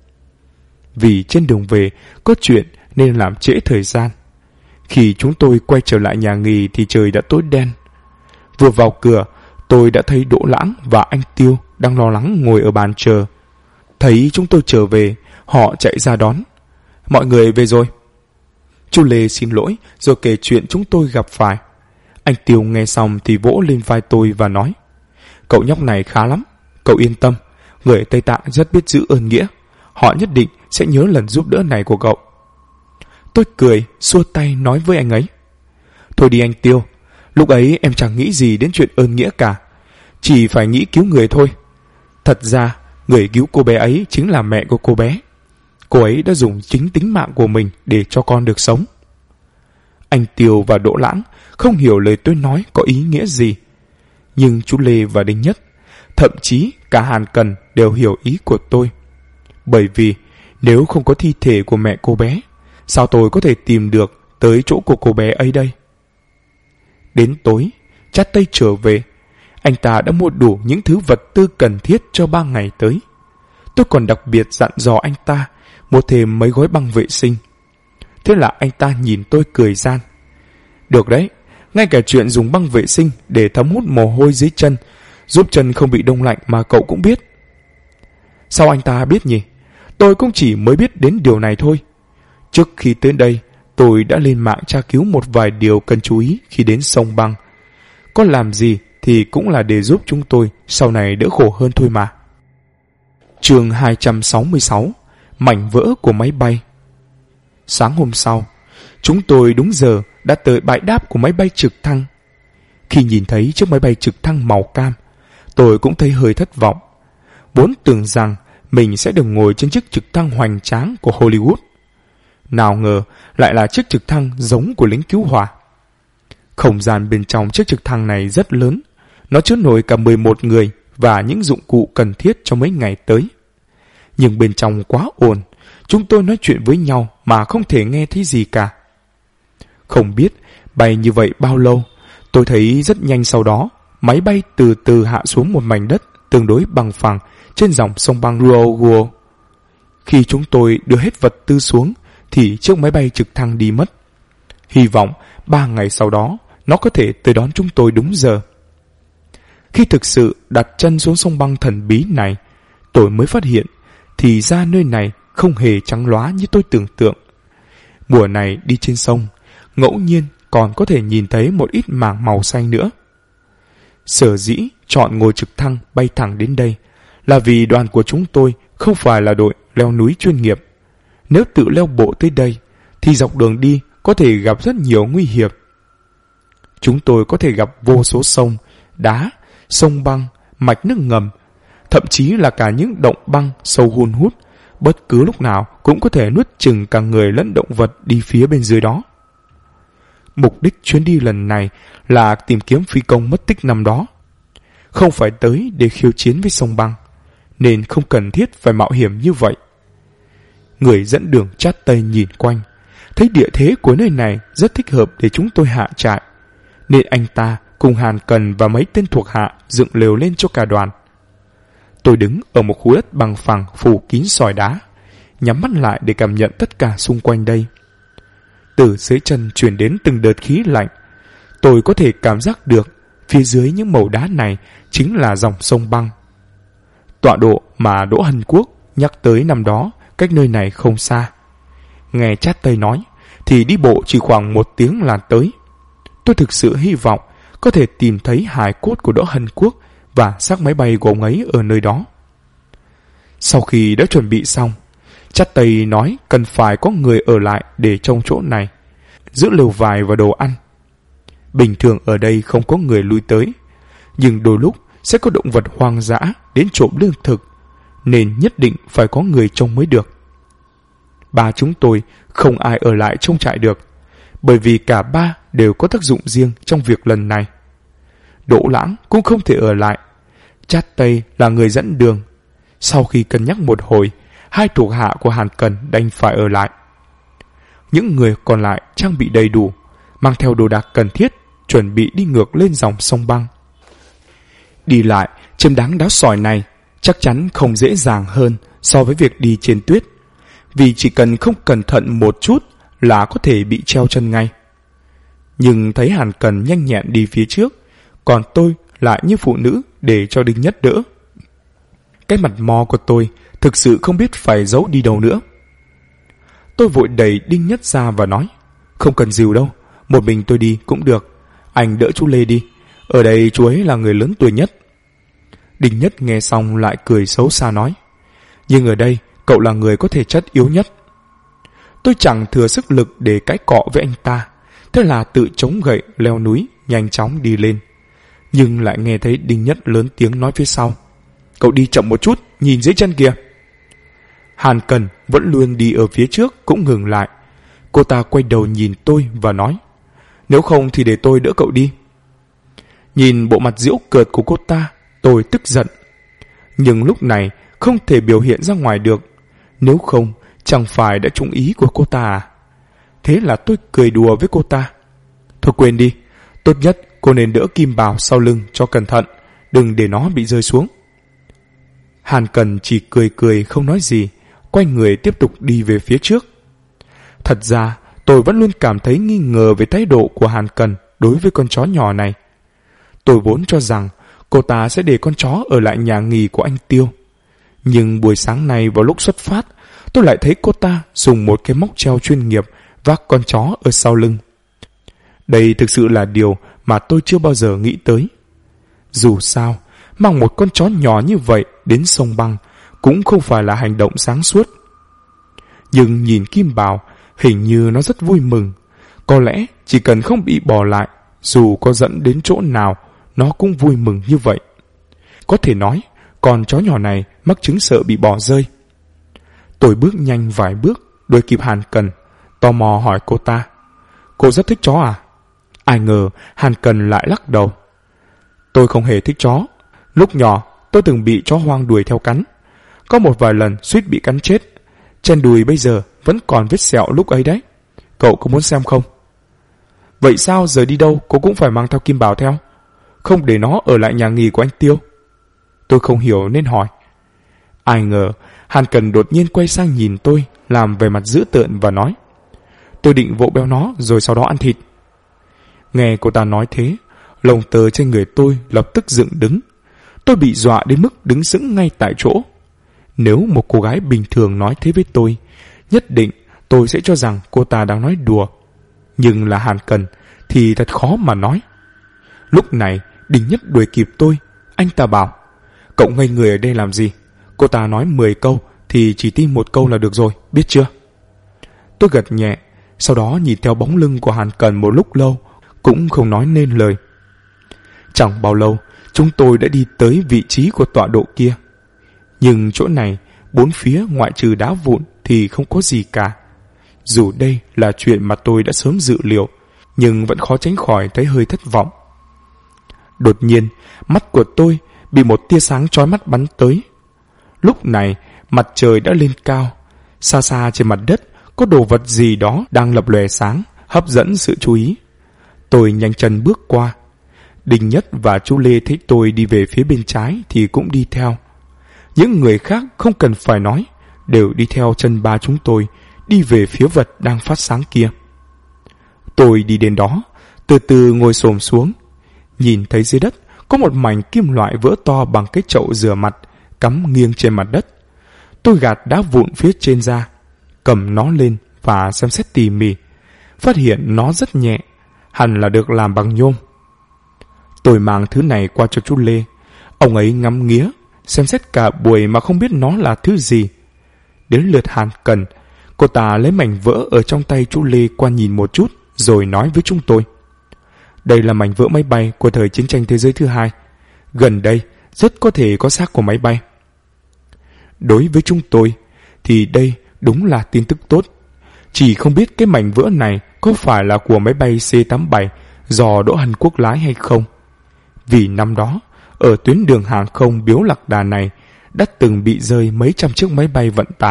Vì trên đường về có chuyện nên làm trễ thời gian. Khi chúng tôi quay trở lại nhà nghỉ thì trời đã tối đen. Vừa vào cửa, tôi đã thấy Đỗ Lãng và anh Tiêu đang lo lắng ngồi ở bàn chờ. Thấy chúng tôi trở về, họ chạy ra đón. Mọi người về rồi. Chú Lê xin lỗi rồi kể chuyện chúng tôi gặp phải. Anh Tiêu nghe xong thì vỗ lên vai tôi và nói: Cậu nhóc này khá lắm, cậu yên tâm, người Tây Tạng rất biết giữ ơn nghĩa, họ nhất định sẽ nhớ lần giúp đỡ này của cậu. Tôi cười, xua tay nói với anh ấy: Thôi đi anh Tiêu, lúc ấy em chẳng nghĩ gì đến chuyện ơn nghĩa cả, chỉ phải nghĩ cứu người thôi. Thật ra, người cứu cô bé ấy chính là mẹ của cô bé. Cô ấy đã dùng chính tính mạng của mình để cho con được sống. Anh Tiêu và Đỗ Lãng không hiểu lời tôi nói có ý nghĩa gì. Nhưng chú Lê và Đinh Nhất, thậm chí cả Hàn Cần đều hiểu ý của tôi. Bởi vì nếu không có thi thể của mẹ cô bé, sao tôi có thể tìm được tới chỗ của cô bé ấy đây? Đến tối, chắt tay trở về, anh ta đã mua đủ những thứ vật tư cần thiết cho 3 ngày tới. Tôi còn đặc biệt dặn dò anh ta mua thêm mấy gói băng vệ sinh. Thế là anh ta nhìn tôi cười gian: Được đấy, ngay cả chuyện dùng băng vệ sinh để thấm hút mồ hôi dưới chân, giúp chân không bị đông lạnh mà cậu cũng biết. Sao anh ta biết nhỉ? Tôi cũng chỉ mới biết đến điều này thôi. Trước khi tới đây, tôi đã lên mạng tra cứu một vài điều cần chú ý khi đến sông băng. Có làm gì thì cũng là để giúp chúng tôi sau này đỡ khổ hơn thôi mà. Chương 266: Mảnh vỡ của máy bay. Sáng hôm sau, chúng tôi đúng giờ đã tới bãi đáp của máy bay trực thăng. Khi nhìn thấy chiếc máy bay trực thăng màu cam, tôi cũng thấy hơi thất vọng. Vốn tưởng rằng mình sẽ được ngồi trên chiếc trực thăng hoành tráng của Hollywood. Nào ngờ lại là chiếc trực thăng giống của lính cứu hỏa. Không gian bên trong chiếc trực thăng này rất lớn. Nó chứa nổi cả 11 người và những dụng cụ cần thiết cho mấy ngày tới. Nhưng bên trong quá ồn, chúng tôi nói chuyện với nhau mà không thể nghe thấy gì cả. Không biết bay như vậy bao lâu, tôi thấy rất nhanh sau đó, máy bay từ từ hạ xuống một mảnh đất tương đối bằng phẳng trên dòng sông băng Ruoguo. Khi chúng tôi đưa hết vật tư xuống, thì chiếc máy bay trực thăng đi mất. Hy vọng 3 ngày sau đó, nó có thể tới đón chúng tôi đúng giờ. Khi thực sự đặt chân xuống sông băng thần bí này, tôi mới phát hiện thì ra nơi này không hề trắng lóa như tôi tưởng tượng. Mùa này đi trên sông, ngẫu nhiên còn có thể nhìn thấy một ít mảng màu xanh nữa. Sở dĩ chọn ngồi trực thăng bay thẳng đến đây là vì đoàn của chúng tôi không phải là đội leo núi chuyên nghiệp. Nếu tự leo bộ tới đây thì dọc đường đi có thể gặp rất nhiều nguy hiểm. Chúng tôi có thể gặp vô số sông, đá, sông băng, mạch nước ngầm, thậm chí là cả những động băng sâu hun hút, bất cứ lúc nào cũng có thể nuốt chửng cả người lẫn động vật đi phía bên dưới đó. Mục đích chuyến đi lần này là tìm kiếm phi công mất tích năm đó. Không phải tới để khiêu chiến với sông băng, nên không cần thiết phải mạo hiểm như vậy. Người dẫn đường chát tay nhìn quanh, thấy địa thế của nơi này rất thích hợp để chúng tôi hạ trại, nên anh ta cùng Hàn Cần và mấy tên thuộc hạ dựng lều lên cho cả đoàn. Tôi đứng ở một khu đất bằng phẳng phủ kín sỏi đá, nhắm mắt lại để cảm nhận tất cả xung quanh đây. Từ dưới chân truyền đến từng đợt khí lạnh. Tôi có thể cảm giác được phía dưới những mẩu đá này chính là dòng sông băng. Tọa độ mà Đỗ Hân Quốc nhắc tới năm đó cách nơi này không xa. Nghe Chát Tây nói thì đi bộ chỉ khoảng 1 tiếng là tới. Tôi thực sự hy vọng có thể tìm thấy hài cốt của Đỗ Hân Quốc và xác máy bay của ông ấy ở nơi đó. Sau khi đã chuẩn bị xong, Chát Tây nói cần phải có người ở lại để trông chỗ này, giữ lều vải và đồ ăn. Bình thường ở đây không có người lui tới, nhưng đôi lúc sẽ có động vật hoang dã đến trộm lương thực, nên nhất định phải có người trông mới được. Ba chúng tôi không ai ở lại trông trại được, bởi vì cả ba đều có tác dụng riêng trong việc lần này. Đỗ Lãng cũng không thể ở lại. Chát Tây là người dẫn đường. Sau khi cân nhắc một hồi, 2 thuộc hạ của Hàn Cần đành phải ở lại. Những người còn lại trang bị đầy đủ, mang theo đồ đạc cần thiết, chuẩn bị đi ngược lên dòng sông băng. Đi lại trên đám đá sỏi này chắc chắn không dễ dàng hơn so với việc đi trên tuyết, vì chỉ cần không cẩn thận một chút là có thể bị treo chân ngay. Nhưng thấy Hàn Cần nhanh nhẹn đi phía trước, còn tôi lại như phụ nữ để cho Đinh Nhất đỡ. Cái mặt mò của tôi thực sự không biết phải giấu đi đâu nữa. Tôi vội đẩy Đinh Nhất ra và nói, không cần dìu đâu, một mình tôi đi cũng được. Anh đỡ chú Lê đi, ở đây chú ấy là người lớn tuổi nhất. Đinh Nhất nghe xong lại cười xấu xa nói, nhưng ở đây cậu là người có thể chất yếu nhất. Tôi chẳng thừa sức lực để cãi cọ với anh ta, thế là tự chống gậy leo núi nhanh chóng đi lên. Nhưng lại nghe thấy Đinh Nhất lớn tiếng nói phía sau, cậu đi chậm một chút, nhìn dưới chân kìa. Hàn Cần vẫn luôn đi ở phía trước cũng ngừng lại. Cô ta quay đầu nhìn tôi và nói, nếu không thì để tôi đỡ cậu đi. Nhìn bộ mặt giễu cợt của cô ta, tôi tức giận. Nhưng lúc này không thể biểu hiện ra ngoài được, nếu không chẳng phải đã trúng ý của cô ta à? Thế là tôi cười đùa với cô ta, thôi quên đi, tốt nhất cô nên đỡ Kim Bảo sau lưng cho cẩn thận, đừng để nó bị rơi xuống. Hàn Cần chỉ cười cười không nói gì, quay người tiếp tục đi về phía trước. Thật ra tôi vẫn luôn cảm thấy nghi ngờ về thái độ của Hàn Cần đối với con chó nhỏ này. Tôi vốn cho rằng cô ta sẽ để con chó ở lại nhà nghỉ của anh Tiêu. Nhưng buổi sáng nay vào lúc xuất phát, tôi lại thấy cô ta dùng một cái móc treo chuyên nghiệp vác con chó ở sau lưng. Đây thực sự là điều mà tôi chưa bao giờ nghĩ tới. Dù sao, mang một con chó nhỏ như vậy đến sông băng cũng không phải là hành động sáng suốt. Nhưng nhìn Kim Bảo, hình như nó rất vui mừng. Có lẽ chỉ cần không bị bỏ lại, dù có dẫn đến chỗ nào, nó cũng vui mừng như vậy. Có thể nói, con chó nhỏ này mắc chứng sợ bị bỏ rơi. Tôi bước nhanh vài bước, đuổi kịp Hàn Cần, tò mò hỏi cô ta, cô rất thích chó à? Ai ngờ Hàn Cần lại lắc đầu. Tôi không hề thích chó. Lúc nhỏ tôi từng bị chó hoang đuổi theo cắn. Có một vài lần suýt bị cắn chết. Trên đùi bây giờ vẫn còn vết sẹo lúc ấy đấy. Cậu có muốn xem không? Vậy sao giờ đi đâu cô cũng phải mang theo Kim Bảo theo, không để nó ở lại nhà nghỉ của anh Tiêu? Tôi không hiểu nên hỏi. Ai ngờ Hàn Cần đột nhiên quay sang nhìn tôi, làm vẻ mặt dữ tợn và nói, tôi định vỗ béo nó rồi sau đó ăn thịt. Nghe cô ta nói thế, lông tơ trên người tôi lập tức dựng đứng. Tôi bị dọa đến mức đứng sững ngay tại chỗ. Nếu một cô gái bình thường nói thế với tôi, nhất định tôi sẽ cho rằng cô ta đang nói đùa. Nhưng là Hàn Cần thì thật khó mà nói. Lúc này Đinh Nhất đuổi kịp tôi. Anh ta bảo, cậu ngây người ở đây làm gì? Cô ta nói 10 câu thì chỉ tin 1 câu là được rồi, biết chưa? Tôi gật nhẹ, sau đó nhìn theo bóng lưng của Hàn Cần một lúc lâu, cũng không nói nên lời. Chẳng bao lâu, chúng tôi đã đi tới vị trí của tọa độ kia. Nhưng chỗ này, bốn phía ngoại trừ đá vụn thì không có gì cả. Dù đây là chuyện mà tôi đã sớm dự liệu, nhưng vẫn khó tránh khỏi thấy hơi thất vọng. Đột nhiên, mắt của tôi bị một tia sáng chói mắt bắn tới. Lúc này, mặt trời đã lên cao. Xa xa trên mặt đất có đồ vật gì đó đang lập lòe sáng, hấp dẫn sự chú ý. Tôi nhanh chân bước qua. Đinh Nhất và chú Lê thấy tôi đi về phía bên trái thì cũng đi theo. Những người khác không cần phải nói, đều đi theo chân ba chúng tôi, đi về phía vật đang phát sáng kia. Tôi đi đến đó, từ từ ngồi xổm xuống, nhìn thấy dưới đất có một mảnh kim loại vỡ to bằng cái chậu rửa mặt cắm nghiêng trên mặt đất. Tôi gạt đá vụn phía trên ra, cầm nó lên và xem xét tỉ mỉ, phát hiện nó rất nhẹ, hẳn là được làm bằng nhôm. Tôi mang thứ này qua cho chú Lê. Ông ấy ngắm nghía, xem xét cả buổi mà không biết nó là thứ gì. Đến lượt Hàn Cần, cô ta lấy mảnh vỡ ở trong tay chú Lê qua nhìn một chút, rồi nói với chúng tôi. Đây là mảnh vỡ máy bay của thời chiến tranh thế giới thứ hai. Gần đây, rất có thể có xác của máy bay. Đối với chúng tôi, thì đây đúng là tin tức tốt. Chỉ không biết cái mảnh vỡ này có phải là của máy bay C-87 do Đỗ Hân Quốc lái hay không. Vì năm đó, ở tuyến đường hàng không Biếu Lạc Đà này đã từng bị rơi mấy trăm chiếc máy bay vận tải.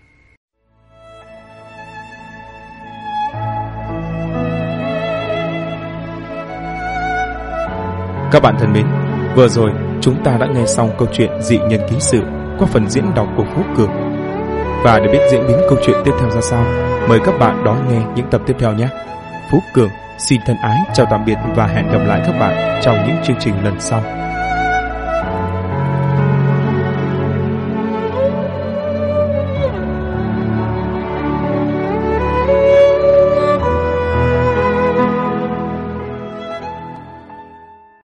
Các bạn thân mến, vừa rồi chúng ta đã nghe xong câu chuyện Dị Nhân Ký Sự qua phần diễn đọc của Phú Cường. Và để biết diễn biến câu chuyện tiếp theo ra sao, mời các bạn đón nghe những tập tiếp theo nhé. Phú Cường xin thân ái chào tạm biệt và hẹn gặp lại các bạn trong những chương trình lần sau.